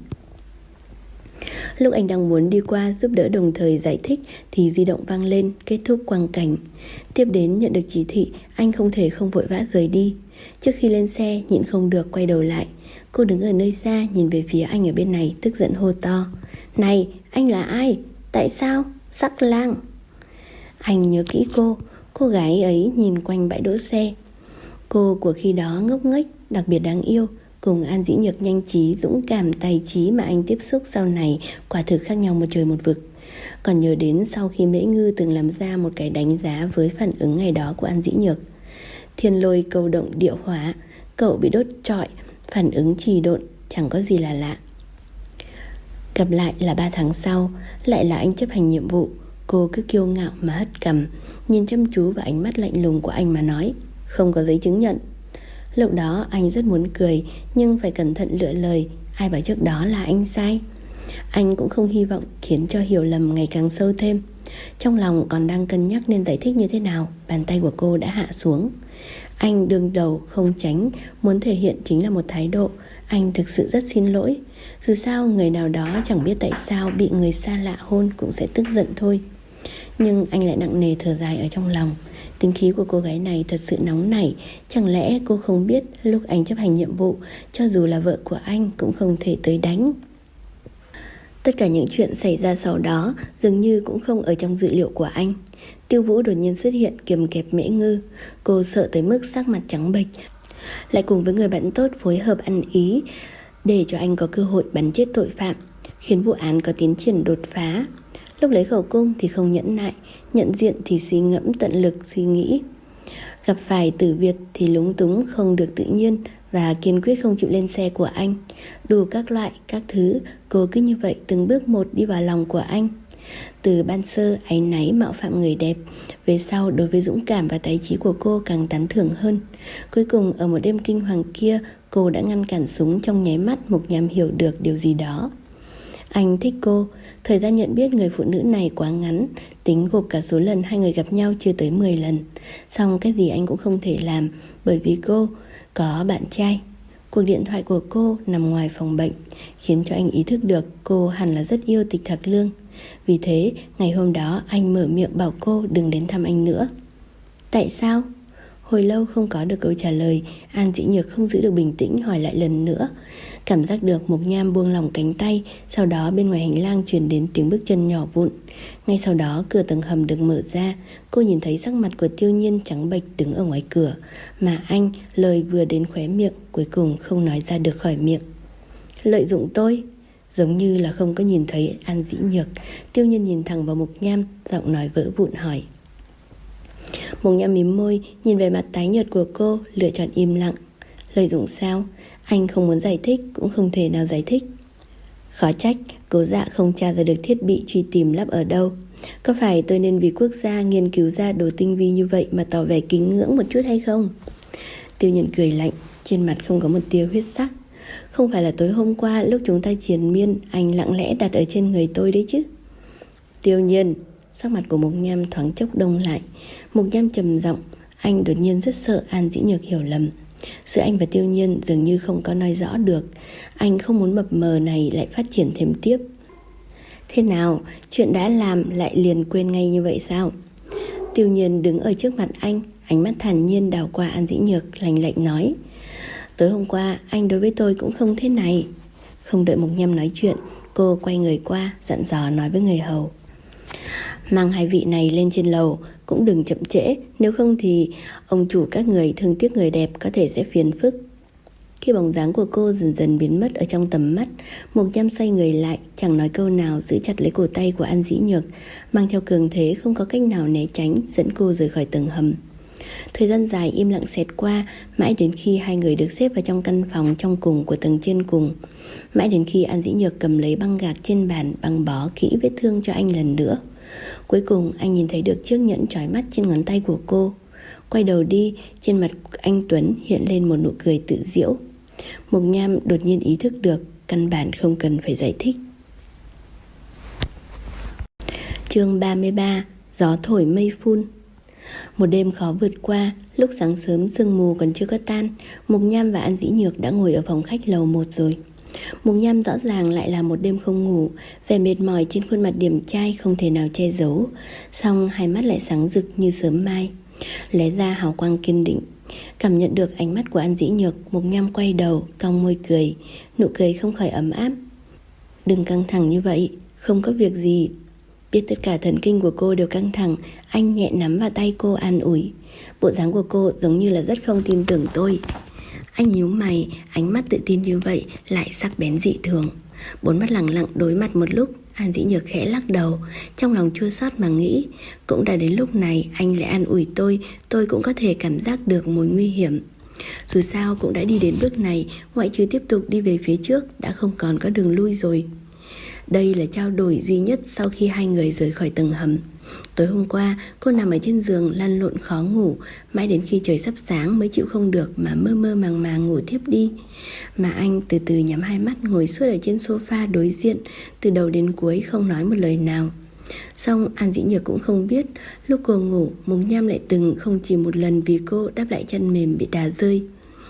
Lúc anh đang muốn đi qua giúp đỡ đồng thời giải thích thì di động vang lên, kết thúc quang cảnh. Tiếp đến nhận được chỉ thị, anh không thể không vội vã rời đi. Trước khi lên xe, nhịn không được quay đầu lại. Cô đứng ở nơi xa nhìn về phía anh ở bên này, tức giận hô to. Này, anh là ai? Tại sao? Sắc lang. Anh nhớ kỹ cô. Cô gái ấy nhìn quanh bãi đỗ xe. Cô của khi đó ngốc nghếch, đặc biệt đáng yêu. Cùng An Dĩ Nhược nhanh trí, dũng cảm, tài trí mà anh tiếp xúc sau này quả thực khác nhau một trời một vực. Còn nhớ đến sau khi Mễ Ngư từng làm ra một cái đánh giá với phản ứng ngày đó của An Dĩ Nhược. Thiên lôi cầu động địa hỏa, cậu bị đốt trọi, phản ứng trì độn, chẳng có gì là lạ. Gặp lại là ba tháng sau, lại là anh chấp hành nhiệm vụ. Cô cứ kiêu ngạo mà hất cằm, nhìn chăm chú vào ánh mắt lạnh lùng của anh mà nói. Không có giấy chứng nhận. Lúc đó anh rất muốn cười, nhưng phải cẩn thận lựa lời. Ai bảo trước đó là anh sai. Anh cũng không hy vọng khiến cho hiểu lầm ngày càng sâu thêm. Trong lòng còn đang cân nhắc nên giải thích như thế nào, bàn tay của cô đã hạ xuống. Anh đương đầu không tránh, muốn thể hiện chính là một thái độ. Anh thực sự rất xin lỗi. Dù sao người nào đó chẳng biết tại sao bị người xa lạ hôn cũng sẽ tức giận thôi. Nhưng anh lại nặng nề thở dài ở trong lòng. Tính khí của cô gái này thật sự nóng nảy. Chẳng lẽ cô không biết lúc anh chấp hành nhiệm vụ, cho dù là vợ của anh cũng không thể tới đánh. Tất cả những chuyện xảy ra sau đó dường như cũng không ở trong dự liệu của anh. Tiêu Vũ đột nhiên xuất hiện kiềm kẹp Mễ Ngư. Cô sợ tới mức sắc mặt trắng bệch, lại cùng với người bạn tốt phối hợp ăn ý để cho anh có cơ hội bắn chết tội phạm, khiến vụ án có tiến triển đột phá. Lúc lấy khẩu cung thì không nhẫn nại, nhận diện thì suy ngẫm tận lực suy nghĩ. Gặp phải Tử Việt thì lúng túng không được tự nhiên và kiên quyết không chịu lên xe của anh. Đủ các loại, các thứ, cô cứ như vậy từng bước một đi vào lòng của anh. Từ ban sơ áy náy mạo phạm người đẹp, về sau đối với dũng cảm và tài trí của cô càng tán thưởng hơn. Cuối cùng ở một đêm kinh hoàng kia, cô đã ngăn cản súng trong nháy mắt. Mộc Nham hiểu được điều gì đó. Anh thích cô. Thời gian nhận biết người phụ nữ này quá ngắn, tính gộp cả số lần hai người gặp nhau chưa tới mười lần. Xong cái gì anh cũng không thể làm, bởi vì cô có bạn trai. Cuộc điện thoại của cô nằm ngoài phòng bệnh khiến cho anh ý thức được cô hẳn là rất yêu Tịch Thạc Lương. Vì thế ngày hôm đó anh mở miệng bảo cô đừng đến thăm anh nữa. Tại sao? Hồi lâu không có được câu trả lời, An Dĩ Nhược không giữ được bình tĩnh hỏi lại lần nữa. Cảm giác được Mộc Nham buông lỏng cánh tay. Sau đó bên ngoài hành lang truyền đến tiếng bước chân nhỏ vụn. Ngay sau đó cửa tầng hầm được mở ra. Cô nhìn thấy sắc mặt của Tiêu Nhiên trắng bệch đứng ở ngoài cửa, mà anh lời vừa đến khóe miệng cuối cùng không nói ra được khỏi miệng. Lợi dụng tôi? Giống như là không có nhìn thấy An Dĩ Nhược, Tiêu Nhiên nhìn thẳng vào Mộc Nham, giọng nói vỡ vụn hỏi. Mộc Nham mím môi, nhìn về mặt tái nhợt của cô, lựa chọn im lặng. Lợi dụng sao? Anh không muốn giải thích, cũng không thể nào giải thích. Khó trách Cố Dạ không tra ra được thiết bị truy tìm lắp ở đâu. Có phải tôi nên vì quốc gia nghiên cứu ra đồ tinh vi như vậy mà tỏ vẻ kính ngưỡng một chút hay không? Tiêu Nhiên cười lạnh, trên mặt không có một tia huyết sắc. Không phải là tối hôm qua lúc chúng ta triền miên, anh lặng lẽ đặt ở trên người tôi đấy chứ? Tiêu Nhiên. Sắc mặt của Mục Nham thoáng chốc đông lại. Mục Nham trầm giọng. Anh đột nhiên rất sợ An Dĩ Nhược hiểu lầm. Giữa anh và Tiêu Nhiên dường như không có nói rõ được. Anh không muốn mập mờ này lại phát triển thêm tiếp. Thế nào, chuyện đã làm lại liền quên ngay như vậy sao? Tiêu Nhiên đứng ở trước mặt anh, ánh mắt thản nhiên đảo qua An Dĩ Nhược, lạnh lạnh nói. Tối hôm qua anh đối với tôi cũng không thế này. Không đợi Mục Nham nói chuyện, cô quay người qua, dặn dò nói với người hầu. Mang hai vị này lên trên lầu, cũng đừng chậm trễ, nếu không thì ông chủ các người thương tiếc người đẹp có thể sẽ phiền phức. Khi bóng dáng của cô dần dần biến mất ở trong tầm mắt, Mục Nham xoay người lại, chẳng nói câu nào, giữ chặt lấy cổ tay của An Dĩ Nhược, mang theo cường thế không có cách nào né tránh, dẫn cô rời khỏi tầng hầm. Thời gian dài im lặng xẹt qua, mãi đến khi hai người được xếp vào trong căn phòng trong cùng của tầng trên cùng. Mãi đến khi An Dĩ Nhược cầm lấy băng gạc trên bàn, băng bó kỹ vết thương cho anh lần nữa. Cuối cùng anh nhìn thấy được chiếc nhẫn chói mắt trên ngón tay của cô. Quay đầu đi, trên mặt anh Tuấn hiện lên một nụ cười tự giễu. Mục Nham đột nhiên ý thức được, căn bản không cần phải giải thích. Chương ba mươi ba. Gió thổi mây phun. Một đêm khó vượt qua, lúc sáng sớm sương mù còn chưa có tan, Mục Nham và An Dĩ Nhược đã ngồi ở phòng khách lầu một rồi. Mục Nham rõ ràng lại là một đêm không ngủ, vẻ mệt mỏi trên khuôn mặt điềm trai không thể nào che giấu, song hai mắt lại sáng rực như sớm mai, lóe ra hào quang kiên định. Cảm nhận được ánh mắt của An Dĩ Nhược, Mục Nham quay đầu, cong môi cười, nụ cười không khỏi ấm áp. Đừng căng thẳng như vậy, không có việc gì. Biết tất cả thần kinh của cô đều căng thẳng, anh nhẹ nắm vào tay cô an ủi. Bộ dáng của cô giống như là rất không tin tưởng tôi. Anh nhíu mày, ánh mắt tự tin như vậy lại sắc bén dị thường. Bốn mắt lặng lặng đối mặt một lúc, An Dĩ Nhược khẽ lắc đầu, trong lòng chua xót mà nghĩ, cũng đã đến lúc này anh lại an ủi tôi, tôi cũng có thể cảm giác được mối nguy hiểm. Dù sao cũng đã đi đến bước này, ngoại trừ tiếp tục đi về phía trước, đã không còn có đường lui rồi. Đây là trao đổi duy nhất sau khi hai người rời khỏi tầng hầm. Tối hôm qua, cô nằm ở trên giường lăn lộn khó ngủ, mãi đến khi trời sắp sáng mới chịu không được mà mơ mơ màng màng ngủ thiếp đi. Mà anh từ từ nhắm hai mắt ngồi suốt ở trên sofa đối diện, từ đầu đến cuối không nói một lời nào. Xong An Dĩ Nhược cũng không biết, lúc cô ngủ, Mục Nham lại từng không chỉ một lần vì cô đáp lại chân mềm bị đá rơi.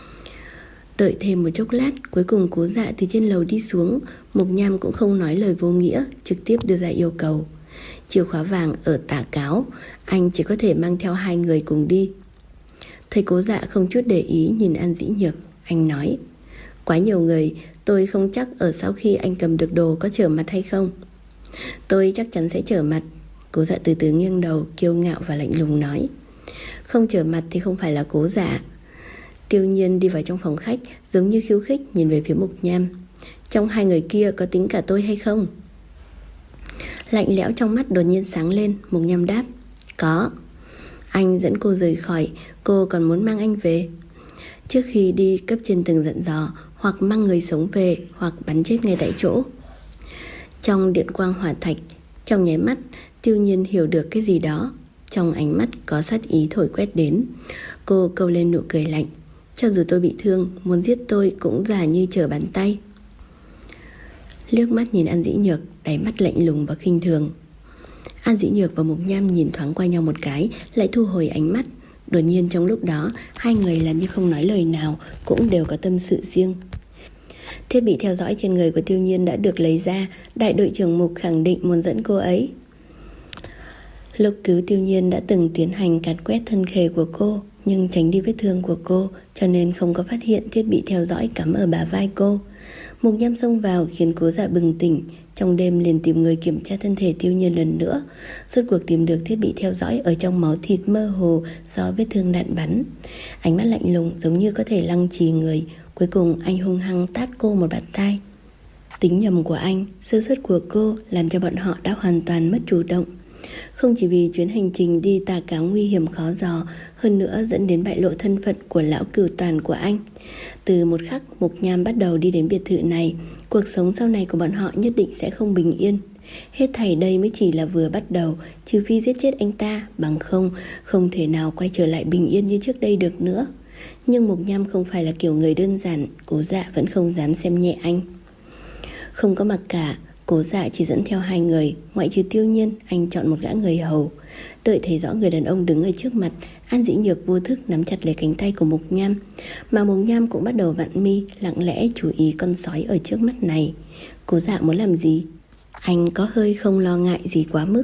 Đợi thêm một chốc lát, cuối cùng Cố Dạ từ trên lầu đi xuống. Mục Nham cũng không nói lời vô nghĩa, trực tiếp đưa ra yêu cầu. Chìa khóa vàng ở tả cáo, anh chỉ có thể mang theo hai người cùng đi. Thấy Cố Dạ không chút để ý nhìn An Dĩ Nhược, anh nói, quá nhiều người, tôi không chắc ở sau khi anh cầm được đồ có trở mặt hay không. Tôi chắc chắn sẽ trở mặt. Cố Dạ từ từ nghiêng đầu, kiêu ngạo và lạnh lùng nói, không trở mặt thì không phải là Cố Dạ. Tiêu Nhiên đi vào trong phòng khách, giống như khiêu khích nhìn về phía Mục Nham. Trong hai người kia có tính cả tôi hay không? Lạnh lẽo trong mắt đột nhiên sáng lên. Mục Nham đáp, có. Anh dẫn cô rời khỏi, cô còn muốn mang anh về. Trước khi đi, cấp trên từng dặn dò, hoặc mang người sống về, hoặc bắn chết ngay tại chỗ. Trong điện quang hỏa thạch, trong nháy mắt, Tiêu Nhiên hiểu được cái gì đó. Trong ánh mắt có sát ý thổi quét đến. Cô câu lên nụ cười lạnh, cho dù tôi bị thương, muốn giết tôi cũng giả như trở bàn tay. Liếc mắt nhìn An Dĩ Nhược, đáy mắt lạnh lùng và khinh thường. An Dĩ Nhược và Mục Nham nhìn thoáng qua nhau một cái, lại thu hồi ánh mắt. Đột nhiên trong lúc đó, hai người làm như không nói lời nào, cũng đều có tâm sự riêng. Thiết bị theo dõi trên người của Tiêu Nhiên đã được lấy ra, đại đội trưởng Mục khẳng định muốn dẫn cô ấy. Lúc cứu Tiêu Nhiên đã từng tiến hành càn quét thân thể của cô, nhưng tránh đi vết thương của cô, cho nên không có phát hiện thiết bị theo dõi cắm ở bả vai cô. Mục Nham xông vào khiến Cố Dạ bừng tỉnh, trong đêm liền tìm người kiểm tra thân thể Tiêu Nhiên lần nữa, rốt cuộc tìm được thiết bị theo dõi ở trong máu thịt mơ hồ do vết thương đạn bắn. Ánh mắt lạnh lùng giống như có thể lăng trì người. Cuối cùng anh hung hăng tát cô một bạt tai. Tính nhầm của anh, sơ suất của cô làm cho bọn họ đã hoàn toàn mất chủ động. Không chỉ vì chuyến hành trình đi tà cáo nguy hiểm khó dò, hơn nữa dẫn đến bại lộ thân phận của lão cửu toàn của anh. Từ một khắc Mục Nham bắt đầu đi đến biệt thự này, cuộc sống sau này của bọn họ nhất định sẽ không bình yên. Hết thảy đây mới chỉ là vừa bắt đầu, trừ phi giết chết anh ta, bằng không, không thể nào quay trở lại bình yên như trước đây được nữa. Nhưng Mục Nham không phải là kiểu người đơn giản, Cố Dạ vẫn không dám xem nhẹ anh. Không có mặc cả, Cố Dạ chỉ dẫn theo hai người, ngoại trừ Tiêu Nhiên, anh chọn một gã người hầu. Đợi thấy rõ người đàn ông đứng ở trước mặt, An Dĩ Nhược vô thức nắm chặt lấy cánh tay của Mục Nham, mà Mục Nham cũng bắt đầu vặn mi, lặng lẽ chú ý con sói ở trước mắt này. Cố Dạ muốn làm gì? Anh có hơi không lo ngại gì quá mức.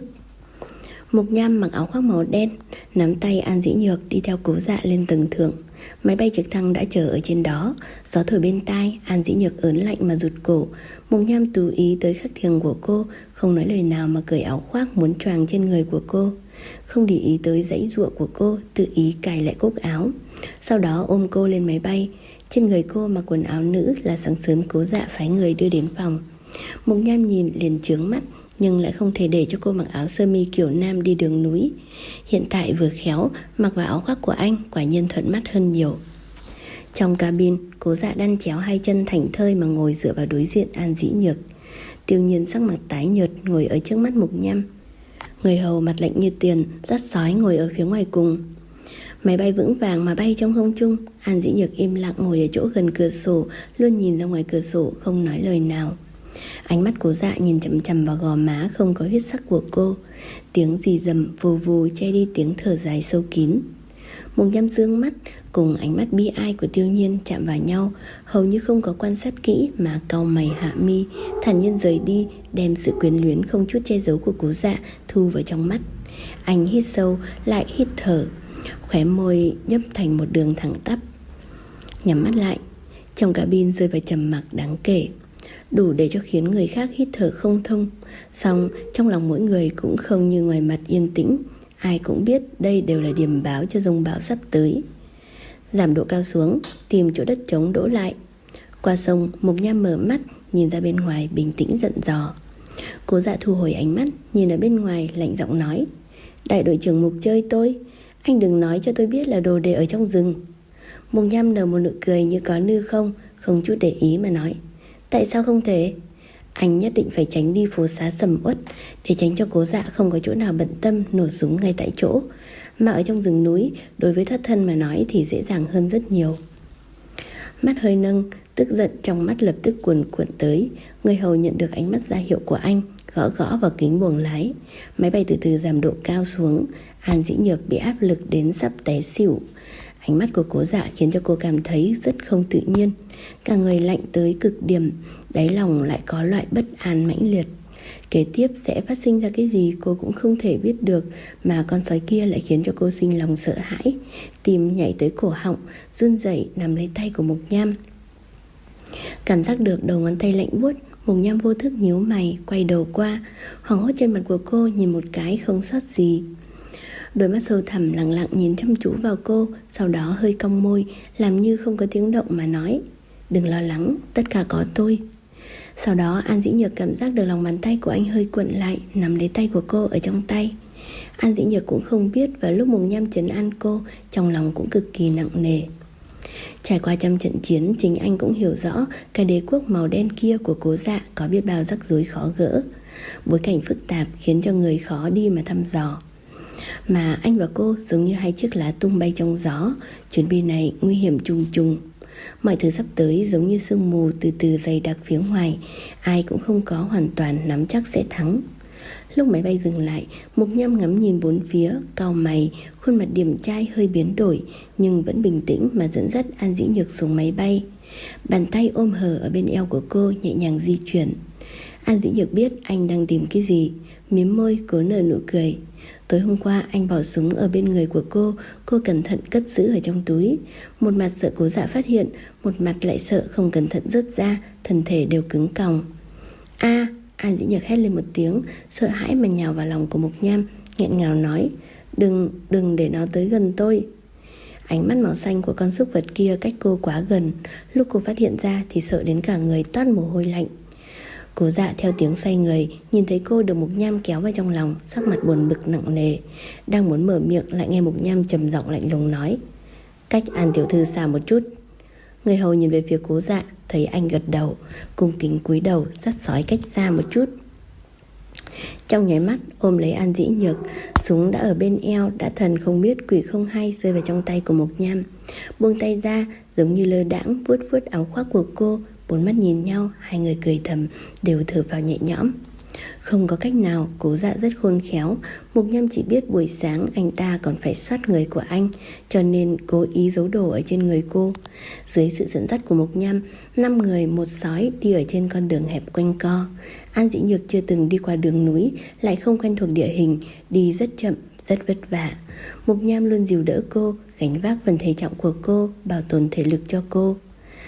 Mục Nham mặc áo khoác màu đen, nắm tay An Dĩ Nhược đi theo Cố Dạ lên tầng thượng. Máy bay trực thăng đã chờ ở trên đó, gió thổi bên tai, An Dĩ Nhược ớn lạnh mà rụt cổ. Mục Nham chú ý tới khắc thường của cô, không nói lời nào mà cởi áo khoác muốn choàng trên người của cô. Không để ý tới giãy giụa của cô, tự ý cài lại cúc áo. Sau đó ôm cô lên máy bay. Trên người cô mặc quần áo nữ là sáng sớm Cố Dạ phái người đưa đến phòng. Mục Nham nhìn liền chướng mắt, nhưng lại không thể để cho cô mặc áo sơ mi kiểu nam đi đường núi. Hiện tại vừa khéo mặc vào áo khoác của anh, quả nhiên thuận mắt hơn nhiều. Trong cabin, Cố Dạ đan chéo hai chân thảnh thơi mà ngồi dựa vào đối diện An Dĩ Nhược. Tiêu Nhiên sắc mặt tái nhợt ngồi ở trước mắt Mục Nham. Người hầu mặt lạnh như tiền dắt sói ngồi ở phía ngoài cùng. Máy bay vững vàng mà bay trong không trung. An Dĩ Nhược im lặng ngồi ở chỗ gần cửa sổ, luôn nhìn ra ngoài cửa sổ không nói lời nào. Ánh mắt Cố Dạ nhìn chằm chằm vào gò má không có huyết sắc của cô. Tiếng rì rầm vù vù che đi tiếng thở dài sâu kín. Mục Nham dương mắt, cùng ánh mắt bi ai của Tiêu Nhiên chạm vào nhau, hầu như không có quan sát kỹ mà cau mày hạ mi, thản nhiên rời đi, đem sự quyến luyến không chút che giấu của Cố Dạ thu vào trong mắt. Anh hít sâu, lại hít thở, khóe môi nhấp thành một đường thẳng tắp. Nhắm mắt lại, trong cabin rơi vào trầm mặc đáng kể, đủ để cho khiến người khác hít thở không thông. Song trong lòng mỗi người cũng không như ngoài mặt yên tĩnh. Ai cũng biết đây đều là điềm báo cho dông bão sắp tới. Giảm độ cao xuống, tìm chỗ đất trống đỗ lại. Qua sông, Mục Nham mở mắt, nhìn ra bên ngoài bình tĩnh giận dò. Cố Dạ thu hồi ánh mắt, nhìn ở bên ngoài lạnh giọng nói: Đại đội trưởng Mục chơi tôi, anh đừng nói cho tôi biết là đồ để ở trong rừng. Mục Nham nở một nụ cười như có như không, không chút để ý mà nói: Tại sao không thể? Anh nhất định phải tránh đi phố xá sầm uất, để tránh cho Cố Dạ không có chỗ nào bận tâm nổ súng ngay tại chỗ. Mà ở trong rừng núi, đối với thoát thân mà nói thì dễ dàng hơn rất nhiều. Mắt hơi nâng, tức giận trong mắt lập tức cuồn cuộn tới. Người hầu nhận được ánh mắt ra hiệu của anh, gõ gõ vào kính buồng lái. Máy bay từ từ giảm độ cao xuống. An Dĩ Nhược bị áp lực đến sắp té xỉu. Ánh mắt của Cố Dạ khiến cho cô cảm thấy rất không tự nhiên, cả người lạnh tới cực điểm, đáy lòng lại có loại bất an mãnh liệt. Kế tiếp sẽ phát sinh ra cái gì cô cũng không thể biết được, mà con sói kia lại khiến cho cô sinh lòng sợ hãi, tim nhảy tới cổ họng, run rẩy nắm lấy tay của Mục Nham. Cảm giác được đầu ngón tay lạnh buốt, Mục Nham vô thức nhíu mày, quay đầu qua, hoảng hốt trên mặt của cô nhìn một cái không sót gì. Đôi mắt sâu thẳm lặng lặng nhìn chăm chú vào cô, sau đó hơi cong môi, làm như không có tiếng động mà nói: Đừng lo lắng, tất cả có tôi. Sau đó An Dĩ Nhược cảm giác được lòng bàn tay của anh hơi cuộn lại, nắm lấy tay của cô ở trong tay. An Dĩ Nhược cũng không biết vào lúc Mục Nham trấn an cô, trong lòng cũng cực kỳ nặng nề. Trải qua trăm trận chiến, chính anh cũng hiểu rõ cái đế quốc màu đen kia của Cố Dạ có biết bao rắc rối khó gỡ. Bối cảnh phức tạp khiến cho người khó đi mà thăm dò. Mà anh và cô giống như hai chiếc lá tung bay trong gió. Chuyến đi này nguy hiểm trùng trùng. Mọi thứ sắp tới giống như sương mù từ từ dày đặc phía ngoài, ai cũng không có hoàn toàn nắm chắc sẽ thắng. Lúc máy bay dừng lại, Mục Nham ngắm nhìn bốn phía, cau mày, khuôn mặt điềm trai hơi biến đổi, nhưng vẫn bình tĩnh mà dẫn dắt An Dĩ Nhược xuống máy bay. Bàn tay ôm hờ ở bên eo của cô nhẹ nhàng di chuyển. An Dĩ Nhược biết anh đang tìm cái gì, mím môi cố nở nụ cười. Tối hôm qua anh bỏ súng ở bên người của cô, cô cẩn thận cất giữ ở trong túi. Một mặt sợ Cố Dạ phát hiện, một mặt lại sợ không cẩn thận rớt ra, thân thể đều cứng còng. A, à, An Dĩ Nhược hét lên một tiếng, sợ hãi mà nhào vào lòng của Mục Nham, nghẹn ngào nói: Đừng, đừng để nó tới gần tôi. Ánh mắt màu xanh của con súc vật kia cách cô quá gần, lúc cô phát hiện ra thì sợ đến cả người toát mồ hôi lạnh. Cố Dạ theo tiếng xoay người, nhìn thấy cô được Mục Nham kéo vào trong lòng, sắc mặt buồn bực nặng nề. Đang muốn mở miệng lại nghe Mục Nham trầm giọng lạnh lùng nói: "Cách An tiểu thư xa một chút." Người hầu nhìn về phía Cố Dạ, thấy anh gật đầu, cung kính cúi đầu, dắt sói cách xa một chút. Trong nháy mắt ôm lấy An Dĩ Nhược, súng đã ở bên eo, đã thần không biết quỷ không hay rơi vào trong tay của Mục Nham. Buông tay ra, giống như lơ đãng vuốt vuốt áo khoác của cô. Bốn mắt nhìn nhau, hai người cười thầm, đều thở vào nhẹ nhõm. Không có cách nào, Cố Dạ rất khôn khéo. Mục Nham chỉ biết buổi sáng anh ta còn phải soát người của anh, cho nên cố ý giấu đồ ở trên người cô. Dưới sự dẫn dắt của Mục Nham, năm người một sói đi ở trên con đường hẹp quanh co. An Dĩ Nhược chưa từng đi qua đường núi, lại không quen thuộc địa hình, đi rất chậm, rất vất vả. Mục Nham luôn dìu đỡ cô, gánh vác phần thể trọng của cô, bảo tồn thể lực cho cô.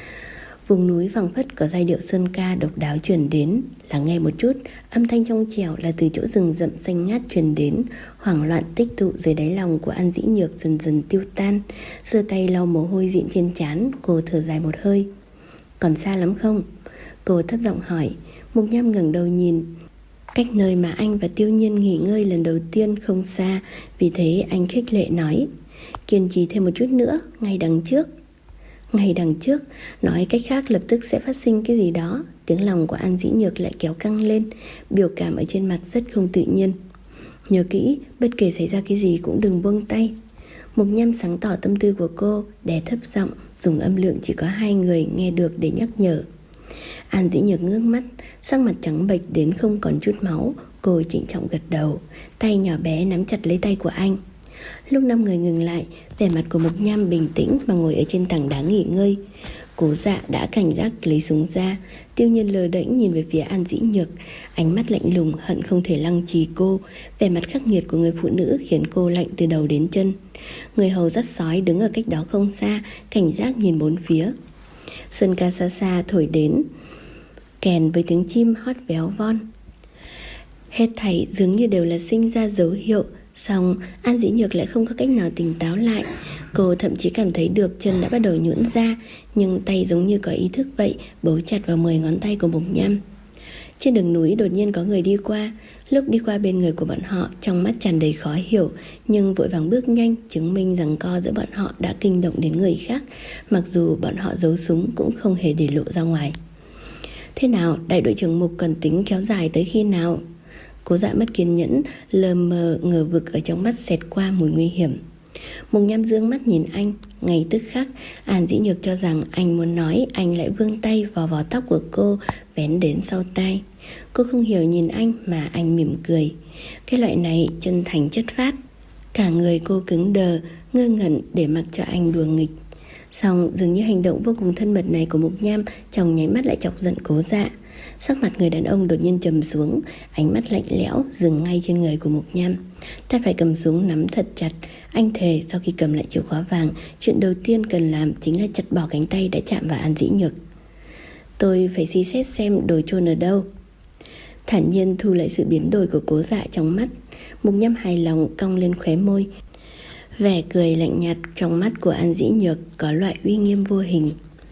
Vùng núi phẳng phất có giai điệu sơn ca độc đáo truyền đến. Lắng nghe một chút, âm thanh trong trẻo là từ chỗ rừng rậm xanh ngát truyền đến. Hoảng loạn tích tụ dưới đáy lòng của An Dĩ Nhược dần dần tiêu tan. Giơ tay lau mồ hôi dịn trên trán, cô thở dài một hơi. "Còn xa lắm không?" Cô thấp giọng hỏi. Mục Nham ngẩng đầu nhìn. Cách nơi mà anh và Tiêu Nhiên nghỉ ngơi lần đầu tiên không xa, vì thế anh khích lệ nói: "Kiên trì thêm một chút nữa, ngay đằng trước." Ngay đằng trước, nói cách khác lập tức sẽ phát sinh cái gì đó. Tiếng lòng của An Dĩ Nhược lại kéo căng lên, biểu cảm ở trên mặt rất không tự nhiên. "Nhớ kỹ, bất kể xảy ra cái gì cũng đừng buông tay." Mục Nham sáng tỏ tâm tư của cô, đè thấp giọng, dùng âm lượng chỉ có hai người nghe được để nhắc nhở. An Dĩ Nhược ngước mắt, sắc mặt trắng bệch đến không còn chút máu. Cô trịnh trọng gật đầu, tay nhỏ bé nắm chặt lấy tay của anh. Lúc năm người ngừng lại, vẻ mặt của Mục Nham bình tĩnh mà ngồi ở trên tảng đá nghỉ ngơi. Cố Dạ đã cảnh giác lấy súng ra. Tiêu Nhiên lờ đễnh nhìn về phía An Dĩ Nhược, ánh mắt lạnh lùng hận không thể lăng trì cô. Vẻ mặt khắc nghiệt của người phụ nữ khiến cô lạnh từ đầu đến chân. Người hầu dắt sói đứng ở cách đó không xa, cảnh giác nhìn bốn phía. Sơn ca xa xa thổi đến, kèn với tiếng chim hót véo von. Hết thảy dường như đều là sinh ra dấu hiệu. Xong An Dĩ Nhược lại không có cách nào tỉnh táo lại. Cô thậm chí cảm thấy được chân đã bắt đầu nhũn ra, nhưng tay giống như có ý thức vậy, bấu chặt vào mười ngón tay của Mục Nham. Trên đường núi đột nhiên có người đi qua. Lúc đi qua bên người của bọn họ, trong mắt tràn đầy khó hiểu, nhưng vội vàng bước nhanh, chứng minh rằng co giữa bọn họ đã kinh động đến người khác. Mặc dù bọn họ giấu súng cũng không hề để lộ ra ngoài. "Thế nào, đại đội trưởng Mục còn tính kéo dài tới khi nào?" Cố Dạ mất kiên nhẫn, lờ mờ ngờ vực ở trong mắt xẹt qua mùi nguy hiểm. Mục Nham dương mắt nhìn anh. Ngay tức khắc, An Dĩ Nhược cho rằng anh muốn nói, anh lại vươn tay vào vò tóc của cô, vén đến sau tai. Cô không hiểu nhìn anh mà anh mỉm cười. Cái loại này chân thành chất phát. Cả người cô cứng đờ, ngơ ngẩn để mặc cho anh đùa nghịch. Xong dường như hành động vô cùng thân mật này của Mục Nham trong nháy mắt lại chọc giận Cố Dạ. Sắc mặt người đàn ông đột nhiên trầm xuống, ánh mắt lạnh lẽo dừng ngay trên người của Mục Nham. Tay phải cầm súng nắm thật chặt. Anh thề sau khi cầm lại chìa khóa vàng, chuyện đầu tiên cần làm chính là chặt bỏ cánh tay đã chạm vào An Dĩ Nhược. "Tôi phải suy xét xem đồ chôn ở đâu." Thản nhiên thu lại sự biến đổi của Cố Dạ trong mắt. Mục Nham hài lòng cong lên khóe môi. Vẻ cười lạnh nhạt trong mắt của An Dĩ Nhược có loại uy nghiêm vô hình.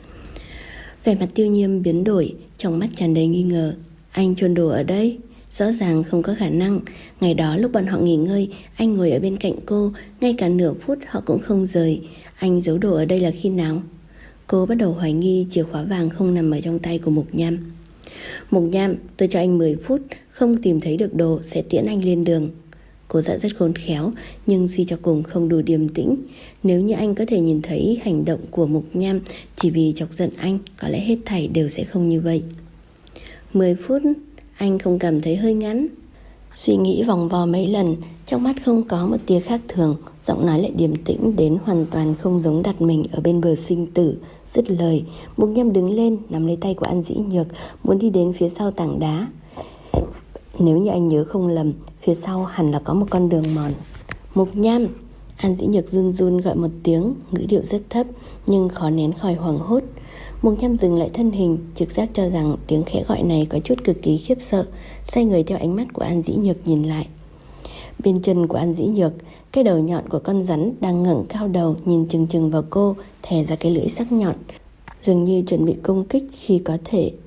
Vẻ mặt Tiêu Nhiên biến đổi, trong mắt tràn đầy nghi ngờ. "Anh chôn đồ ở đây?" Rõ ràng không có khả năng. Ngày đó lúc bọn họ nghỉ ngơi, anh ngồi ở bên cạnh cô, ngay cả nửa phút họ cũng không rời. Anh giấu đồ ở đây là khi nào? Cô bắt đầu hoài nghi chìa khóa vàng không nằm ở trong tay của Mục Nham. "Mục Nham, tôi cho anh mười phút, không tìm thấy được đồ sẽ tiễn anh lên đường." Cố Dạ rất khôn khéo, nhưng suy cho cùng không đủ điềm tĩnh. Nếu như anh có thể nhìn thấy hành động của Mục Nham chỉ vì chọc giận anh, có lẽ hết thảy đều sẽ không như vậy. Mười phút, anh không cảm thấy hơi ngắn? Suy nghĩ vòng vo mấy lần, trong mắt không có một tia khác thường, giọng nói lại điềm tĩnh đến hoàn toàn không giống đặt mình ở bên bờ sinh tử. Dứt lời, Mục Nham đứng lên, nắm lấy tay của An Dĩ Nhược, muốn đi đến phía sau tảng đá. Nếu như anh nhớ không lầm, phía sau hẳn là có một con đường mòn. "Mục Nham!" An Dĩ Nhược run run gọi một tiếng, ngữ điệu rất thấp nhưng khó nén khỏi hoảng hốt. Mục Nham dừng lại thân hình, trực giác cho rằng tiếng khẽ gọi này có chút cực kỳ khiếp sợ, xoay người theo ánh mắt của An Dĩ Nhược nhìn lại. Bên chân của An Dĩ Nhược, cái đầu nhọn của con rắn đang ngẩng cao đầu nhìn chừng chừng vào cô, thè ra cái lưỡi sắc nhọn, dường như chuẩn bị công kích khi có thể.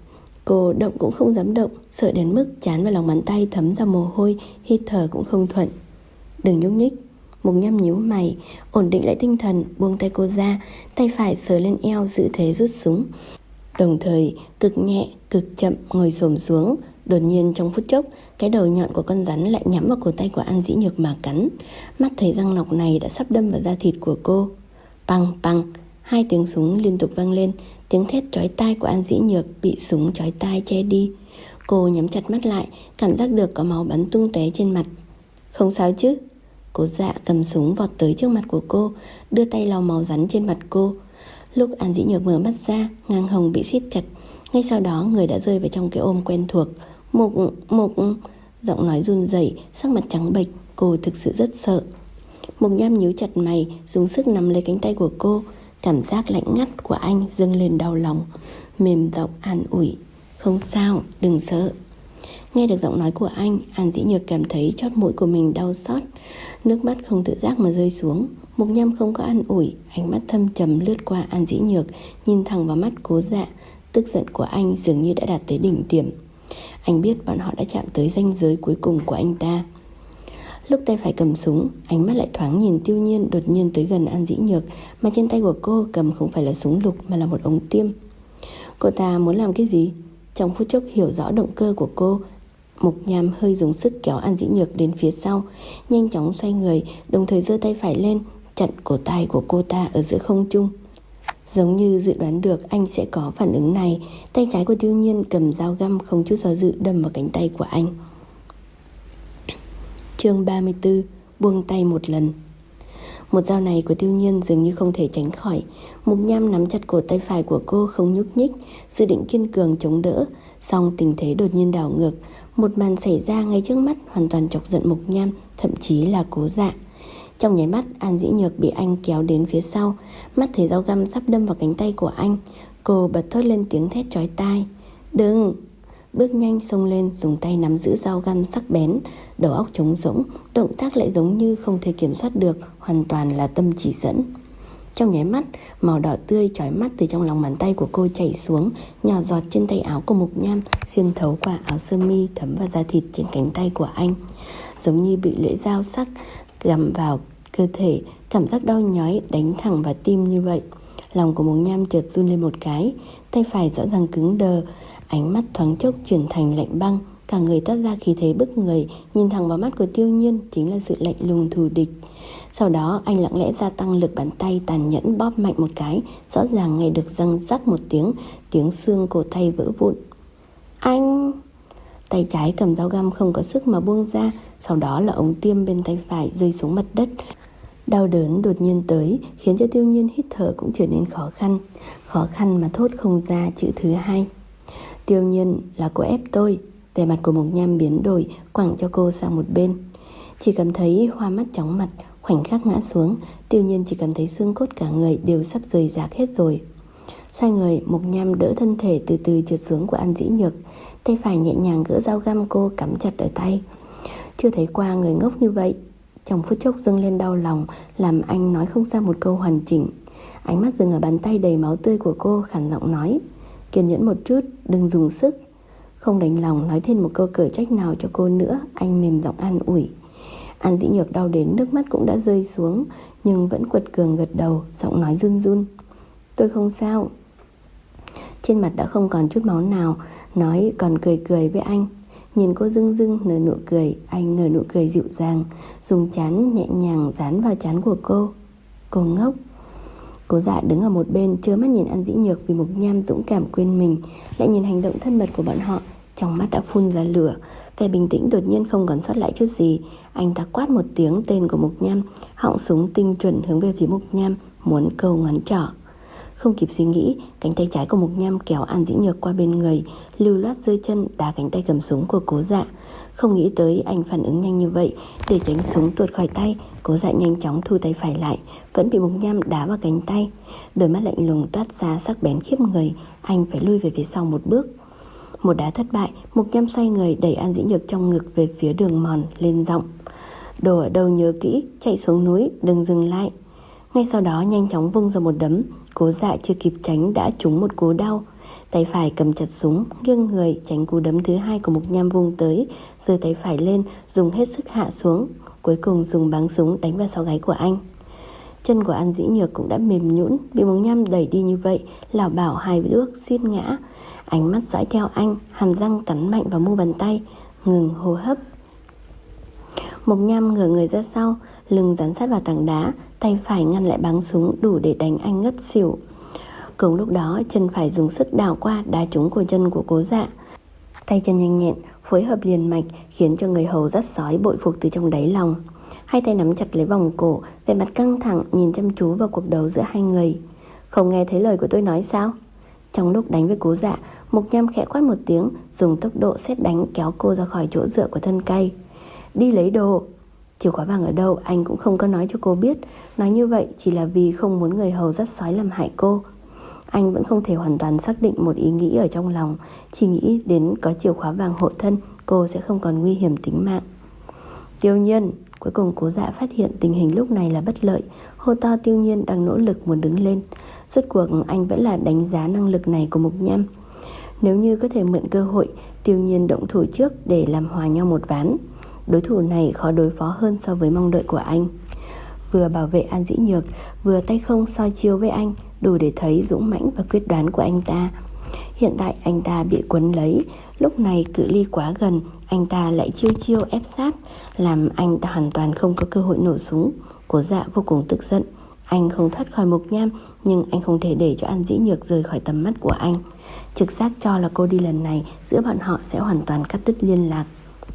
Cô động cũng không dám động, sợ đến mức trán và lòng bàn tay thấm ra mồ hôi, hít thở cũng không thuận. Đừng nhúc nhích. Mục Nham nhíu mày, ổn định lại tinh thần, buông tay cô ra, tay phải sờ lên eo giữ thế rút súng. Đồng thời cực nhẹ, cực chậm ngồi xổm xuống. Đột nhiên trong phút chốc, cái đầu nhọn của con rắn lại nhắm vào cổ tay của An Dĩ Nhược mà cắn. Mắt thấy răng nọc này đã sắp đâm vào da thịt của cô. Păng păng, hai tiếng súng liên tục vang lên. Tiếng thét chói tai của An Dĩ Nhược bị súng chói tai che đi. Cô nhắm chặt mắt lại, cảm giác được có máu bắn tung tóe trên mặt. Không sao chứ? Cố Dạ cầm súng vọt tới trước mặt của cô, đưa tay lau máu rắn trên mặt cô. Lúc An Dĩ Nhược mở mắt ra, ngang hồng bị siết chặt. Ngay sau đó người đã rơi vào trong cái ôm quen thuộc. Mục, Mục, giọng nói run rẩy, sắc mặt trắng bệch. Cô thực sự rất sợ. Mục Nham nhíu chặt mày, dùng sức nắm lấy cánh tay của cô. Cảm giác lạnh ngắt của anh dâng lên đau lòng, mềm giọng an ủi. Không sao, đừng sợ. Nghe được giọng nói của anh, An Dĩ Nhược cảm thấy chót mũi của mình đau xót, nước mắt không tự giác mà rơi xuống. Mục Nham không có an ủi, ánh mắt thâm trầm lướt qua An Dĩ Nhược, nhìn thẳng vào mắt Cố Dạ. Tức giận của anh dường như đã đạt tới đỉnh điểm. Anh biết bọn họ đã chạm tới ranh giới cuối cùng của anh ta. Lúc tay phải cầm súng, ánh mắt lại thoáng nhìn Tiêu Nhiên đột nhiên tới gần An Dĩ Nhược, mà trên tay của cô cầm không phải là súng lục mà là một ống tiêm. Cô ta muốn làm cái gì? Trong phút chốc hiểu rõ động cơ của cô, Mục Nham hơi dùng sức kéo An Dĩ Nhược đến phía sau, nhanh chóng xoay người, đồng thời giơ tay phải lên, chặn cổ tay của cô ta ở giữa không trung. Giống như dự đoán được anh sẽ có phản ứng này, tay trái của Tiêu Nhiên cầm dao găm không chút do dự đâm vào cánh tay của anh. Chương ba mươi tư, buông tay một lần. Một dao này của Tiêu Nhiên dường như không thể tránh khỏi. Mục Nham nắm chặt cổ tay phải của cô không nhúc nhích, dự định kiên cường chống đỡ. Song tình thế đột nhiên đảo ngược. Một màn xảy ra ngay trước mắt hoàn toàn chọc giận Mục Nham, thậm chí là Cố Dạ. Trong nháy mắt, An Dĩ Nhược bị anh kéo đến phía sau, mắt thấy dao găm sắp đâm vào cánh tay của anh. Cô bật thốt lên tiếng thét chói tai. Đừng! Bước nhanh xông lên, dùng tay nắm giữ dao găm sắc bén, đầu óc trống rỗng, động tác lại giống như không thể kiểm soát được, hoàn toàn là tâm chỉ dẫn. Trong nháy mắt, màu đỏ tươi chói mắt từ trong lòng bàn tay của cô chảy xuống, nhỏ giọt trên tay áo của Mục Nham, xuyên thấu qua áo sơ mi thấm vào da thịt trên cánh tay của anh, giống như bị lưỡi dao sắc găm vào cơ thể. Cảm giác đau nhói đánh thẳng vào tim như vậy. Lòng của Mục Nham chợt run lên một cái, tay phải rõ ràng cứng đờ, ánh mắt thoáng chốc chuyển thành lạnh băng, cả người toát ra khí thế bức người, nhìn thẳng vào mắt của Tiêu Nhiên chính là sự lạnh lùng thù địch. Sau đó anh lặng lẽ gia tăng lực bàn tay, tàn nhẫn bóp mạnh một cái, rõ ràng nghe được răng rắc một tiếng, tiếng xương cổ tay vỡ vụn. Anh! Tay trái cầm dao găm không có sức mà buông ra, sau đó là ống tiêm bên tay phải rơi xuống mặt đất. Đau đớn đột nhiên tới, khiến cho Tiêu Nhiên hít thở cũng trở nên khó khăn, khó khăn mà thốt không ra chữ thứ hai. Tiêu Nhiên, là cô ép tôi. Vẻ mặt của Mục Nham biến đổi, quẳng cho cô sang một bên. Chỉ cảm thấy hoa mắt chóng mặt, khoảnh khắc ngã xuống. Tiêu Nhiên chỉ cảm thấy xương cốt cả người đều sắp rời rạc hết rồi. Xoay người, Mục Nham đỡ thân thể từ từ trượt xuống của An Dĩ Nhược, tay phải nhẹ nhàng gỡ dao găm cô cắm chặt ở tay. Chưa thấy qua người ngốc như vậy. Trong phút chốc dâng lên đau lòng, làm anh nói không ra một câu hoàn chỉnh. Ánh mắt dừng ở bàn tay đầy máu tươi của cô, khàn giọng nói. Kiên nhẫn một chút, đừng dùng sức. Không đành lòng nói thêm một câu cở trách nào cho cô nữa, anh mềm giọng an ủi. An Dĩ Nhược đau đến nước mắt cũng đã rơi xuống, nhưng vẫn quật cường gật đầu, giọng nói run run. Tôi không sao. Trên mặt đã không còn chút máu nào, nói còn cười cười với anh. Nhìn cô rưng rưng nở nụ cười, anh nở nụ cười dịu dàng, dùng trán nhẹ nhàng dán vào trán của cô. Cô ngốc. Cố Dạ đứng ở một bên trơ mắt nhìn An Dĩ Nhược vì Mục Nham dũng cảm quên mình, lại nhìn hành động thân mật của bọn họ, trong mắt đã phun ra lửa. Vẻ bình tĩnh đột nhiên không còn sót lại chút gì. Anh ta quát một tiếng tên của Mục Nham, họng súng tinh chuẩn hướng về phía Mục Nham, muốn câu ngón trỏ. Không kịp suy nghĩ, cánh tay trái của Mục Nham kéo An Dĩ Nhược qua bên người, lưu loát giơ chân đá cánh tay cầm súng của Cố Dạ. Không nghĩ tới anh phản ứng nhanh như vậy. Để tránh súng tuột khỏi tay, Cố Dạ nhanh chóng thu tay phải lại, vẫn bị Mục Nham đá vào cánh tay. Đôi mắt lạnh lùng toát ra sắc bén khiếp người, anh phải lui về phía sau một bước. Một đá thất bại, Mục Nham xoay người đẩy An Dĩ Nhược trong ngực về phía đường mòn, lên giọng. Đồ ở đâu nhớ kỹ, chạy xuống núi, đừng dừng lại. Ngay sau đó nhanh chóng vung ra một đấm. Cố Dạ chưa kịp tránh đã trúng một cú đau. Tay phải cầm chặt súng, nghiêng người tránh cú đấm thứ hai của Mục Nham vung tới, giơ tay phải lên, dùng hết sức hạ xuống, cuối cùng dùng báng súng đánh vào sau gáy của anh. Chân của An Dĩ Nhược cũng đã mềm nhũn, bị Mục Nham đẩy đi như vậy, lảo bảo hai bước suýt ngã. Ánh mắt dõi theo anh, hàm răng cắn mạnh vào mu bàn tay, ngừng hô hấp. Mục Nham ngửa người ra sau, lưng dán sát vào tảng đá, tay phải ngăn lại báng súng đủ để đánh anh ngất xỉu. Cùng lúc đó, chân phải dùng sức đảo qua đá trúng cổ chân của Cố Dạ. Tay chân nhanh nhẹn, phối hợp liền mạch khiến cho người hầu dắt sói bội phục từ trong đáy lòng. Hai tay nắm chặt lấy vòng cổ, vẻ mặt căng thẳng nhìn chăm chú vào cuộc đấu giữa hai người. Không nghe thấy lời của tôi nói sao? Trong lúc đánh với Cố Dạ, Mục Nham khẽ quát một tiếng, dùng tốc độ sét đánh kéo cô ra khỏi chỗ dựa của thân cây. Đi lấy đồ. Chìa khóa vàng ở đâu anh cũng không có nói cho cô biết. Nói như vậy chỉ là vì không muốn người hầu dắt sói làm hại cô. Anh vẫn không thể hoàn toàn xác định một ý nghĩ ở trong lòng, chỉ nghĩ đến có chìa khóa vàng hộ thân, cô sẽ không còn nguy hiểm tính mạng. Tiêu Nhiên. Cuối cùng Cố Dạ phát hiện tình hình lúc này là bất lợi, hô to Tiêu Nhiên đang nỗ lực muốn đứng lên. Rốt cuộc anh vẫn là đánh giá năng lực này của Mục Nham. Nếu như có thể mượn cơ hội, Tiêu Nhiên động thủ trước để làm hòa nhau một ván. Đối thủ này khó đối phó hơn so với mong đợi của anh. Vừa bảo vệ An Dĩ Nhược, vừa tay không soi chiêu với anh, đủ để thấy dũng mãnh và quyết đoán của anh ta. Hiện tại anh ta bị quấn lấy, lúc này cự ly quá gần, anh ta lại chiêu chiêu ép sát, làm anh ta hoàn toàn không có cơ hội nổ súng. Cố Dạ vô cùng tức giận. Anh không thoát khỏi Mục Nham, nhưng anh không thể để cho An Dĩ Nhược rời khỏi tầm mắt của anh. Trực giác cho là cô đi lần này, giữa bọn họ sẽ hoàn toàn cắt đứt liên lạc.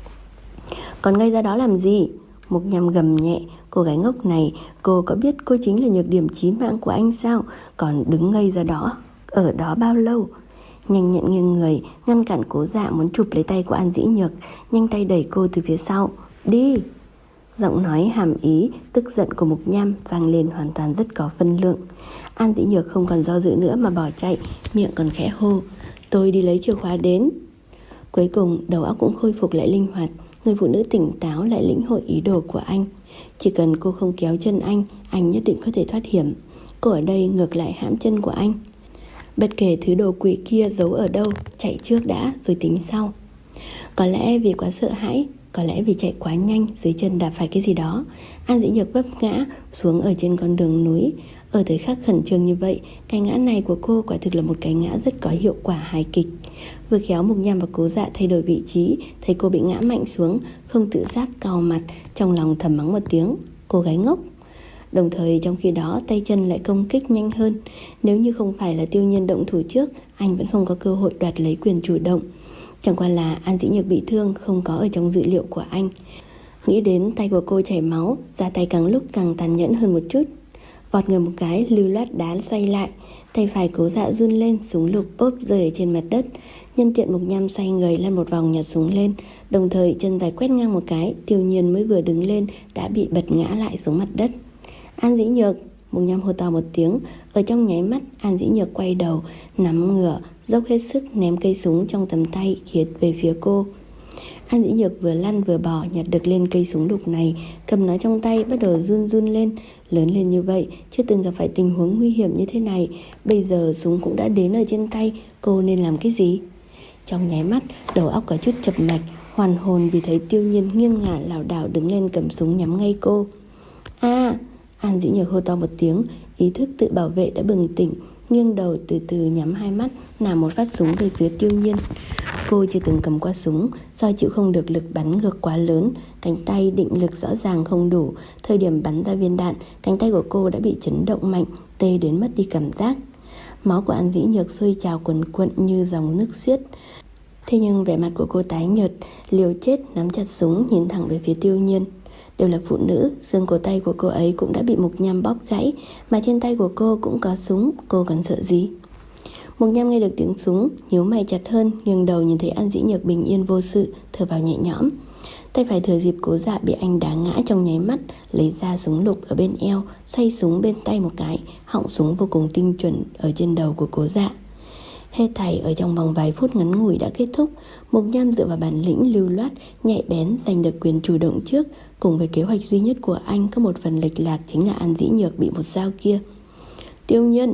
Còn ngây ra đó làm gì? Mục Nham gầm nhẹ. Cô gái ngốc này, cô có biết cô chính là nhược điểm chí mạng của anh sao? Còn đứng ngây ra đó, ở đó bao lâu? Nhanh nhẹn nghiêng người, ngăn cản Cố Dạ muốn chụp lấy tay của An Dĩ Nhược, nhanh tay đẩy cô từ phía sau. Đi! Giọng nói hàm ý, tức giận của Mục Nham vang lên hoàn toàn rất có phân lượng. An Dĩ Nhược không còn do dự nữa mà bỏ chạy, miệng còn khẽ hô. Tôi đi lấy chìa khóa đến. Cuối cùng đầu óc cũng khôi phục lại linh hoạt. Người phụ nữ tỉnh táo lại lĩnh hội ý đồ của anh. Chỉ cần cô không kéo chân anh, anh nhất định có thể thoát hiểm. Cô ở đây ngược lại hãm chân của anh. Bất kể thứ đồ quỷ kia giấu ở đâu, chạy trước đã rồi tính sau. Có lẽ vì quá sợ hãi, có lẽ vì chạy quá nhanh, dưới chân đạp phải cái gì đó, An Dĩ Nhược vấp ngã xuống ở trên con đường núi. Ở thời khắc khẩn trương như vậy, cái ngã này của cô quả thực là một cái ngã rất có hiệu quả hài kịch. Vừa khéo Mục Nham và Cố Dạ thay đổi vị trí, thấy cô bị ngã mạnh xuống, không tự giác cau mặt, trong lòng thầm mắng một tiếng, cô gái ngốc. Đồng thời trong khi đó tay chân lại công kích nhanh hơn. Nếu như không phải là Tiêu Nhiên động thủ trước, anh vẫn không có cơ hội đoạt lấy quyền chủ động. Chẳng qua là An Dĩ Nhược bị thương không có ở trong dự liệu của anh. Nghĩ đến tay của cô chảy máu, ra tay càng lúc càng tàn nhẫn hơn một chút. Vọt người một cái, lưu loát đá xoay lại. Tay phải Cố Dạ run lên, súng lục bốp rơi ở trên mặt đất. Nhân tiện Mục Nham xoay người lăn một vòng nhặt súng lên, đồng thời chân dài quét ngang một cái. Tiêu Nhiên mới vừa đứng lên đã bị bật ngã lại xuống mặt đất. An Dĩ Nhược! Mục Nham hô to một tiếng. Ở trong nháy mắt, An Dĩ Nhược quay đầu, nắm ngửa, dốc hết sức ném cây súng trong tầm tay khiến về phía cô. An Dĩ Nhược vừa lăn vừa bò nhặt được lên cây súng lục này, cầm nó trong tay bắt đầu run run lên. Lớn lên như vậy, chưa từng gặp phải tình huống nguy hiểm như thế này. Bây giờ súng cũng đã đến ở trên tay, cô nên làm cái gì? Trong nháy mắt, đầu óc có chút chập mạch, hoàn hồn vì thấy Tiêu Nhiên nghiêng ngả lảo đảo đứng lên cầm súng nhắm ngay cô. A! À, An Dĩ Nhược hô to một tiếng, ý thức tự bảo vệ đã bừng tỉnh, nghiêng đầu từ từ nhắm hai mắt, nả một phát súng về phía Tiêu Nhiên. Cô chưa từng cầm qua súng, do chịu không được lực bắn ngược quá lớn, cánh tay định lực rõ ràng không đủ. Thời điểm bắn ra viên đạn, cánh tay của cô đã bị chấn động mạnh, tê đến mất đi cảm giác. Máu của An Dĩ Nhược sôi trào cuồn cuộn như dòng nước xiết. Thế nhưng vẻ mặt của cô tái nhợt, liều chết nắm chặt súng nhìn thẳng về phía Tiêu Nhiên. Đều là phụ nữ, xương cổ tay của cô ấy cũng đã bị Mục Nham bóp gãy, mà trên tay của cô cũng có súng, cô còn sợ gì? Mục Nham nghe được tiếng súng, nhíu mày chặt hơn, nghiêng đầu nhìn thấy An Dĩ Nhược bình yên vô sự, thở vào nhẹ nhõm. Tay phải thừa dịp Cố Dạ bị anh đá ngã trong nháy mắt, lấy ra súng lục ở bên eo, xoay súng bên tay một cái, họng súng vô cùng tinh chuẩn ở trên đầu của Cố Dạ. Hết thảy ở trong vòng vài phút ngắn ngủi đã kết thúc. Mục Nham dựa vào bản lĩnh lưu loát, nhạy bén giành được quyền chủ động trước, cùng với kế hoạch duy nhất của anh có một phần lệch lạc chính là An Dĩ Nhược bị một dao kia. Tiêu Nhiên!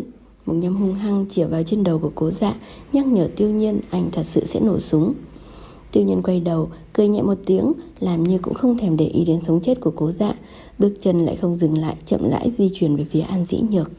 Mộc Nham hung hăng chĩa vào trên đầu của Cố Dạ, nhắc nhở Tiêu Nhiên anh thật sự sẽ nổ súng. Tiêu Nhiên quay đầu, cười nhẹ một tiếng, làm như cũng không thèm để ý đến sống chết của Cố Dạ, bước chân lại không dừng lại, chậm rãi di chuyển về phía An Dĩ Nhược.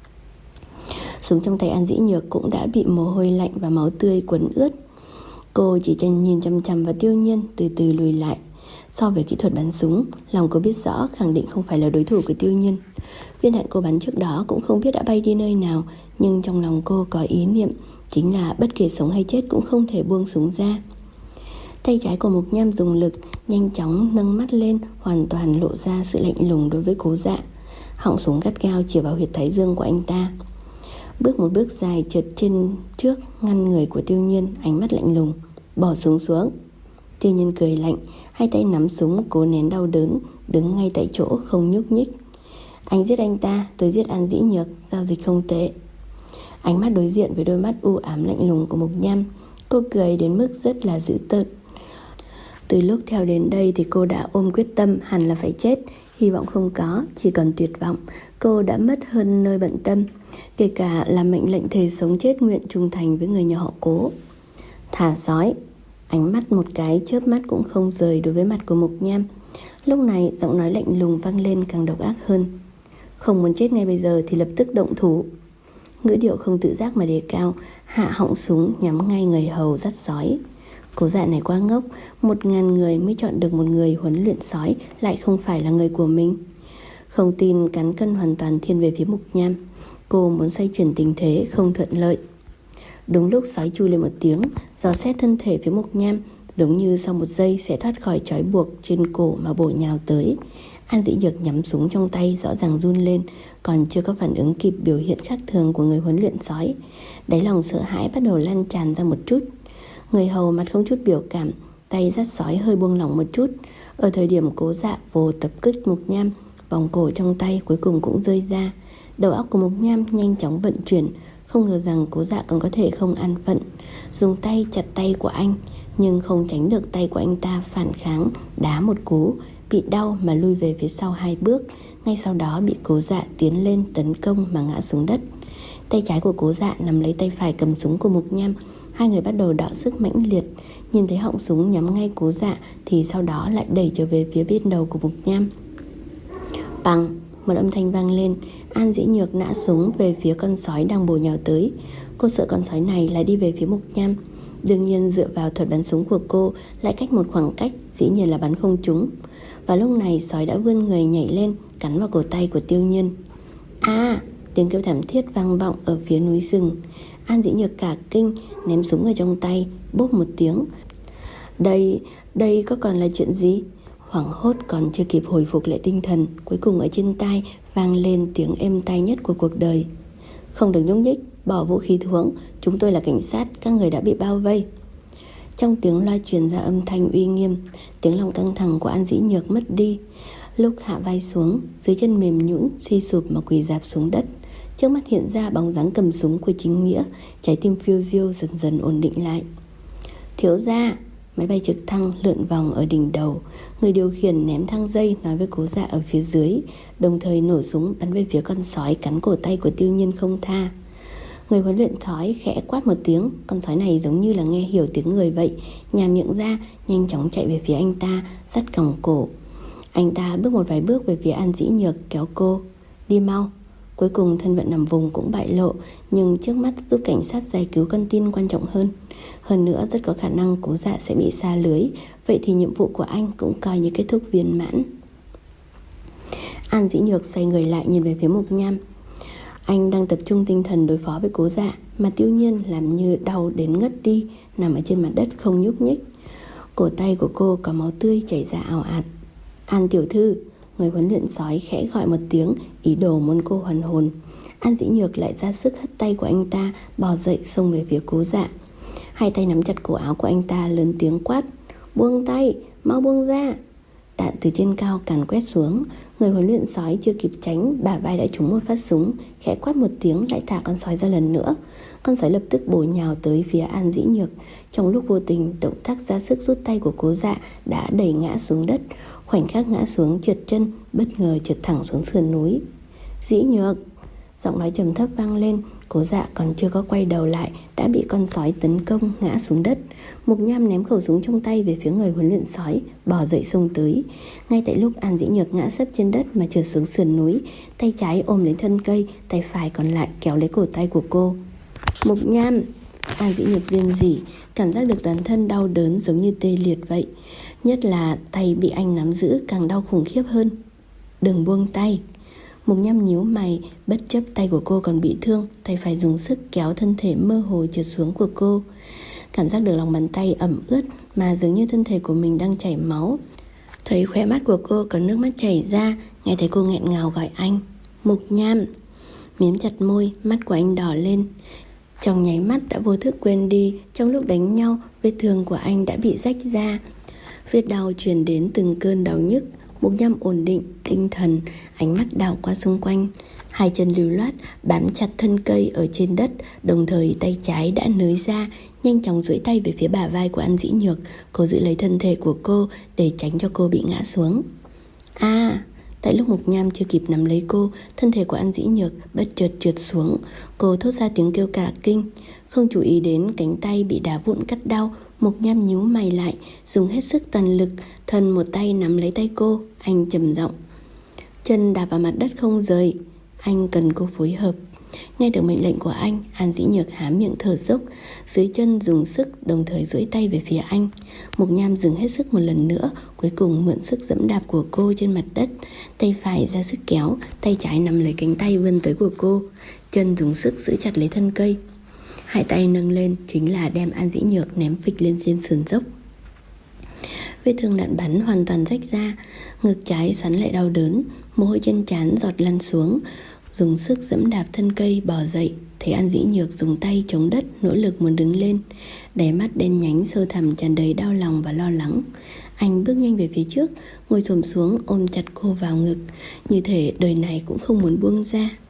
Súng trong tay An Dĩ Nhược cũng đã bị mồ hôi lạnh và máu tươi quấn ướt. Cô chỉ chân nhìn chằm chằm vào Tiêu Nhiên, từ từ lùi lại. So với kỹ thuật bắn súng, lòng cô biết rõ khẳng định không phải là đối thủ của Tiêu Nhiên. Viên đạn cô bắn trước đó cũng không biết đã bay đi nơi nào, nhưng trong lòng cô có ý niệm, chính là bất kể sống hay chết cũng không thể buông súng ra. Tay trái của Mộc Nham dùng lực, nhanh chóng nâng mắt lên, hoàn toàn lộ ra sự lạnh lùng đối với Cố Dạ. Họng súng gắt gao chĩa vào huyệt thái dương của anh ta. Bước một bước dài trượt trên trước, ngăn người của Tiêu Nhiên, ánh mắt lạnh lùng. Bỏ súng xuống. Tiêu Nhiên cười lạnh, hai tay nắm súng, cố nén đau đớn, đứng ngay tại chỗ không nhúc nhích. Anh giết anh ta, tôi giết An Dĩ Nhược, giao dịch không tệ. Ánh mắt đối diện với đôi mắt u ám lạnh lùng của Mộc Nham. Cô cười đến mức rất là dữ tợn. Từ lúc theo đến đây thì cô đã ôm quyết tâm hẳn là phải chết. Hy vọng không có, chỉ còn tuyệt vọng. Cô đã mất hơn nơi bận tâm, kể cả là mệnh lệnh thề sống chết nguyện trung thành với người nhà họ Cố. Thả sói. Ánh mắt một cái chớp mắt cũng không rời đối với mặt của Mộc Nham. Lúc này giọng nói lạnh lùng vang lên càng độc ác hơn. Không muốn chết ngay bây giờ thì lập tức động thủ. Ngữ điệu không tự giác mà đề cao, hạ họng súng nhắm ngay người hầu dắt sói. Cố Dạ này quá ngốc, một ngàn người mới chọn được một người huấn luyện sói, lại không phải là người của mình. Không tin, cán cân hoàn toàn thiên về phía Mộc Nham. Cô muốn xoay chuyển tình thế không thuận lợi. Đúng lúc sói chui lên một tiếng, dò xét thân thể phía Mộc Nham, giống như sau một giây sẽ thoát khỏi trói buộc trên cổ mà bổ nhào tới. An Dĩ Nhược nhắm súng trong tay rõ ràng run lên, còn chưa có phản ứng kịp biểu hiện khác thường của người huấn luyện sói. Đáy lòng sợ hãi bắt đầu lan tràn ra một chút. Người hầu mặt không chút biểu cảm, tay dắt sói hơi buông lỏng một chút. Ở thời điểm Cố Dạ vồ tập kích Mộc Nham, vòng cổ trong tay cuối cùng cũng rơi ra. Đầu óc của Mộc Nham nhanh chóng vận chuyển, không ngờ rằng Cố Dạ còn có thể không an phận, dùng tay chặt tay của anh, nhưng không tránh được tay của anh ta phản kháng, đá một cú, bị đau mà lui về phía sau hai bước. Ngay sau đó bị Cố Dạ tiến lên tấn công mà ngã xuống đất. Tay trái của Cố Dạ nắm lấy tay phải cầm súng của Mộc Nham. Hai người bắt đầu đọ sức mãnh liệt. Nhìn thấy họng súng nhắm ngay Cố Dạ thì sau đó lại đẩy trở về phía bên đầu của Mộc Nham. Bằng một âm thanh vang lên, An Dĩ Nhược nã súng về phía con sói đang bổ nhào tới. Cô sợ con sói này lại đi về phía Mộc Nham. Đương nhiên dựa vào thuật bắn súng của cô, lại cách một khoảng cách, dĩ nhiên là bắn không trúng. Và lúc này sói đã vươn người nhảy lên, cắn vào cổ tay của Tiêu Nhiên. À, tiếng kêu thảm thiết vang vọng ở phía núi rừng. An Dĩ Nhược cả kinh, ném súng ở trong tay, bốp một tiếng. Đây, đây có còn là chuyện gì? Hoảng hốt còn chưa kịp hồi phục lại tinh thần, cuối cùng ở trên tai vang lên tiếng êm tai nhất của cuộc đời. Không được nhúc nhích, bỏ vũ khí xuống, chúng tôi là cảnh sát, các người đã bị bao vây. Trong tiếng loa truyền ra âm thanh uy nghiêm, tiếng lòng căng thẳng của An Dĩ Nhược mất đi. Lúc hạ vai xuống, dưới chân mềm nhũn suy sụp mà quỳ rạp xuống đất. Trước mắt hiện ra bóng dáng cầm súng của Chính Nghĩa, trái tim phiêu diêu dần dần ổn định lại. Thiếu gia! Máy bay trực thăng lượn vòng ở đỉnh đầu. Người điều khiển ném thang dây nói với Cố Dạ ở phía dưới, đồng thời nổ súng bắn về phía con sói cắn cổ tay của Tiêu Nhiên không tha. Người huấn luyện sói khẽ quát một tiếng. Con sói này giống như là nghe hiểu tiếng người vậy, nhả miệng ra, nhanh chóng chạy về phía anh ta, dắt còng cổ. Anh ta bước một vài bước về phía An Dĩ Nhược, kéo cô đi mau. Cuối cùng thân phận nằm vùng cũng bại lộ, nhưng trước mắt giúp cảnh sát giải cứu con tin quan trọng hơn. Hơn nữa rất có khả năng Cố Dạ sẽ bị sa lưới, vậy thì nhiệm vụ của anh cũng coi như kết thúc viên mãn. An Dĩ Nhược xoay người lại nhìn về phía Mộc Nham. Anh đang tập trung tinh thần đối phó với Cố Dạ, mà Tiêu Nhiên làm như đau đến ngất đi, nằm ở trên mặt đất không nhúc nhích. Cổ tay của cô có máu tươi chảy ra ào ạt. An tiểu thư! Người huấn luyện sói khẽ gọi một tiếng, ý đồ muốn cô hoàn hồn. An Dĩ Nhược lại ra sức hất tay của anh ta, bò dậy xông về phía Cố Dạ. Hai tay nắm chặt cổ áo của anh ta, lớn tiếng quát: Buông tay, mau buông ra! Đạn từ trên cao càn quét xuống. Người huấn luyện sói chưa kịp tránh, bả vai đã trúng một phát súng, khẽ quát một tiếng lại thả con sói ra lần nữa. Con sói lập tức bổ nhào tới phía An Dĩ Nhược. Trong lúc vô tình, động tác ra sức rút tay của Cố Dạ đã đẩy ngã xuống đất. Khoảnh khắc ngã xuống trượt chân, bất ngờ trượt thẳng xuống sườn núi. Dĩ Nhược! Giọng nói trầm thấp vang lên, Cố Dạ còn chưa có quay đầu lại đã bị con sói tấn công, ngã xuống đất. Mục Nham ném khẩu súng trong tay về phía người huấn luyện sói, bò dậy xông tới. Ngay tại lúc An Dĩ Nhược ngã sấp trên đất mà trượt xuống sườn núi, tay trái ôm lấy thân cây, tay phải còn lại kéo lấy cổ tay của cô. Mục Nham! An Dĩ Nhược rên rỉ, cảm giác được toàn thân đau đớn giống như tê liệt vậy. Nhất là tay bị anh nắm giữ càng đau khủng khiếp hơn. Đừng buông tay. Mục Nham nhíu mày, bất chấp tay của cô còn bị thương, tay phải dùng sức kéo thân thể mơ hồ trượt xuống của cô. Cảm giác được lòng bàn tay ẩm ướt mà dường như thân thể của mình đang chảy máu. Thấy khóe mắt của cô có nước mắt chảy ra, nghe thấy cô nghẹn ngào gọi anh. Mục Nham! Mím chặt môi, mắt của anh đỏ lên. Trong nháy mắt đã vô thức quên đi, trong lúc đánh nhau, vết thương của anh đã bị rách ra. Vết đau truyền đến từng cơn đau nhức. Mục Nham ổn định tinh thần, ánh mắt đảo qua xung quanh. Hai chân lưu loát bám chặt thân cây ở trên đất, đồng thời tay trái đã nới ra, nhanh chóng duỗi tay về phía bả vai của An Dĩ Nhược. Cô giữ lấy thân thể của cô để tránh cho cô bị ngã xuống. À! Tại lúc Mục Nham chưa kịp nắm lấy cô, thân thể của An Dĩ Nhược bất chợt trượt xuống. Cô thốt ra tiếng kêu cả kinh. Không chú ý đến cánh tay bị đá vụn cắt đau, Mục Nham nhíu mày lại, dùng hết sức toàn lực, thân một tay nắm lấy tay cô. Anh trầm giọng: chân đạp vào mặt đất không rời, anh cần cô phối hợp. Nghe được mệnh lệnh của anh, An Dĩ Nhược há miệng thở dốc, dưới chân dùng sức, đồng thời duỗi tay về phía anh. Mục Nham dừng hết sức một lần nữa, cuối cùng mượn sức giẫm đạp của cô trên mặt đất. Tay phải ra sức kéo, tay trái nắm lấy cánh tay vươn tới của cô, chân dùng sức giữ chặt lấy thân cây. Hai tay nâng lên chính là đem An Dĩ Nhược ném phịch lên trên sườn dốc. Vết thương đạn bắn hoàn toàn rách ra, ngực trái xoắn lại đau đớn, mồ hôi trên trán giọt lăn xuống. Dùng sức giẫm đạp thân cây bò dậy, thấy An Dĩ Nhược dùng tay chống đất, nỗ lực muốn đứng lên. Đáy mắt đen nhánh sâu thẳm tràn đầy đau lòng và lo lắng. Anh bước nhanh về phía trước, ngồi xổm xuống ôm chặt cô vào ngực, như thể đời này cũng không muốn buông ra.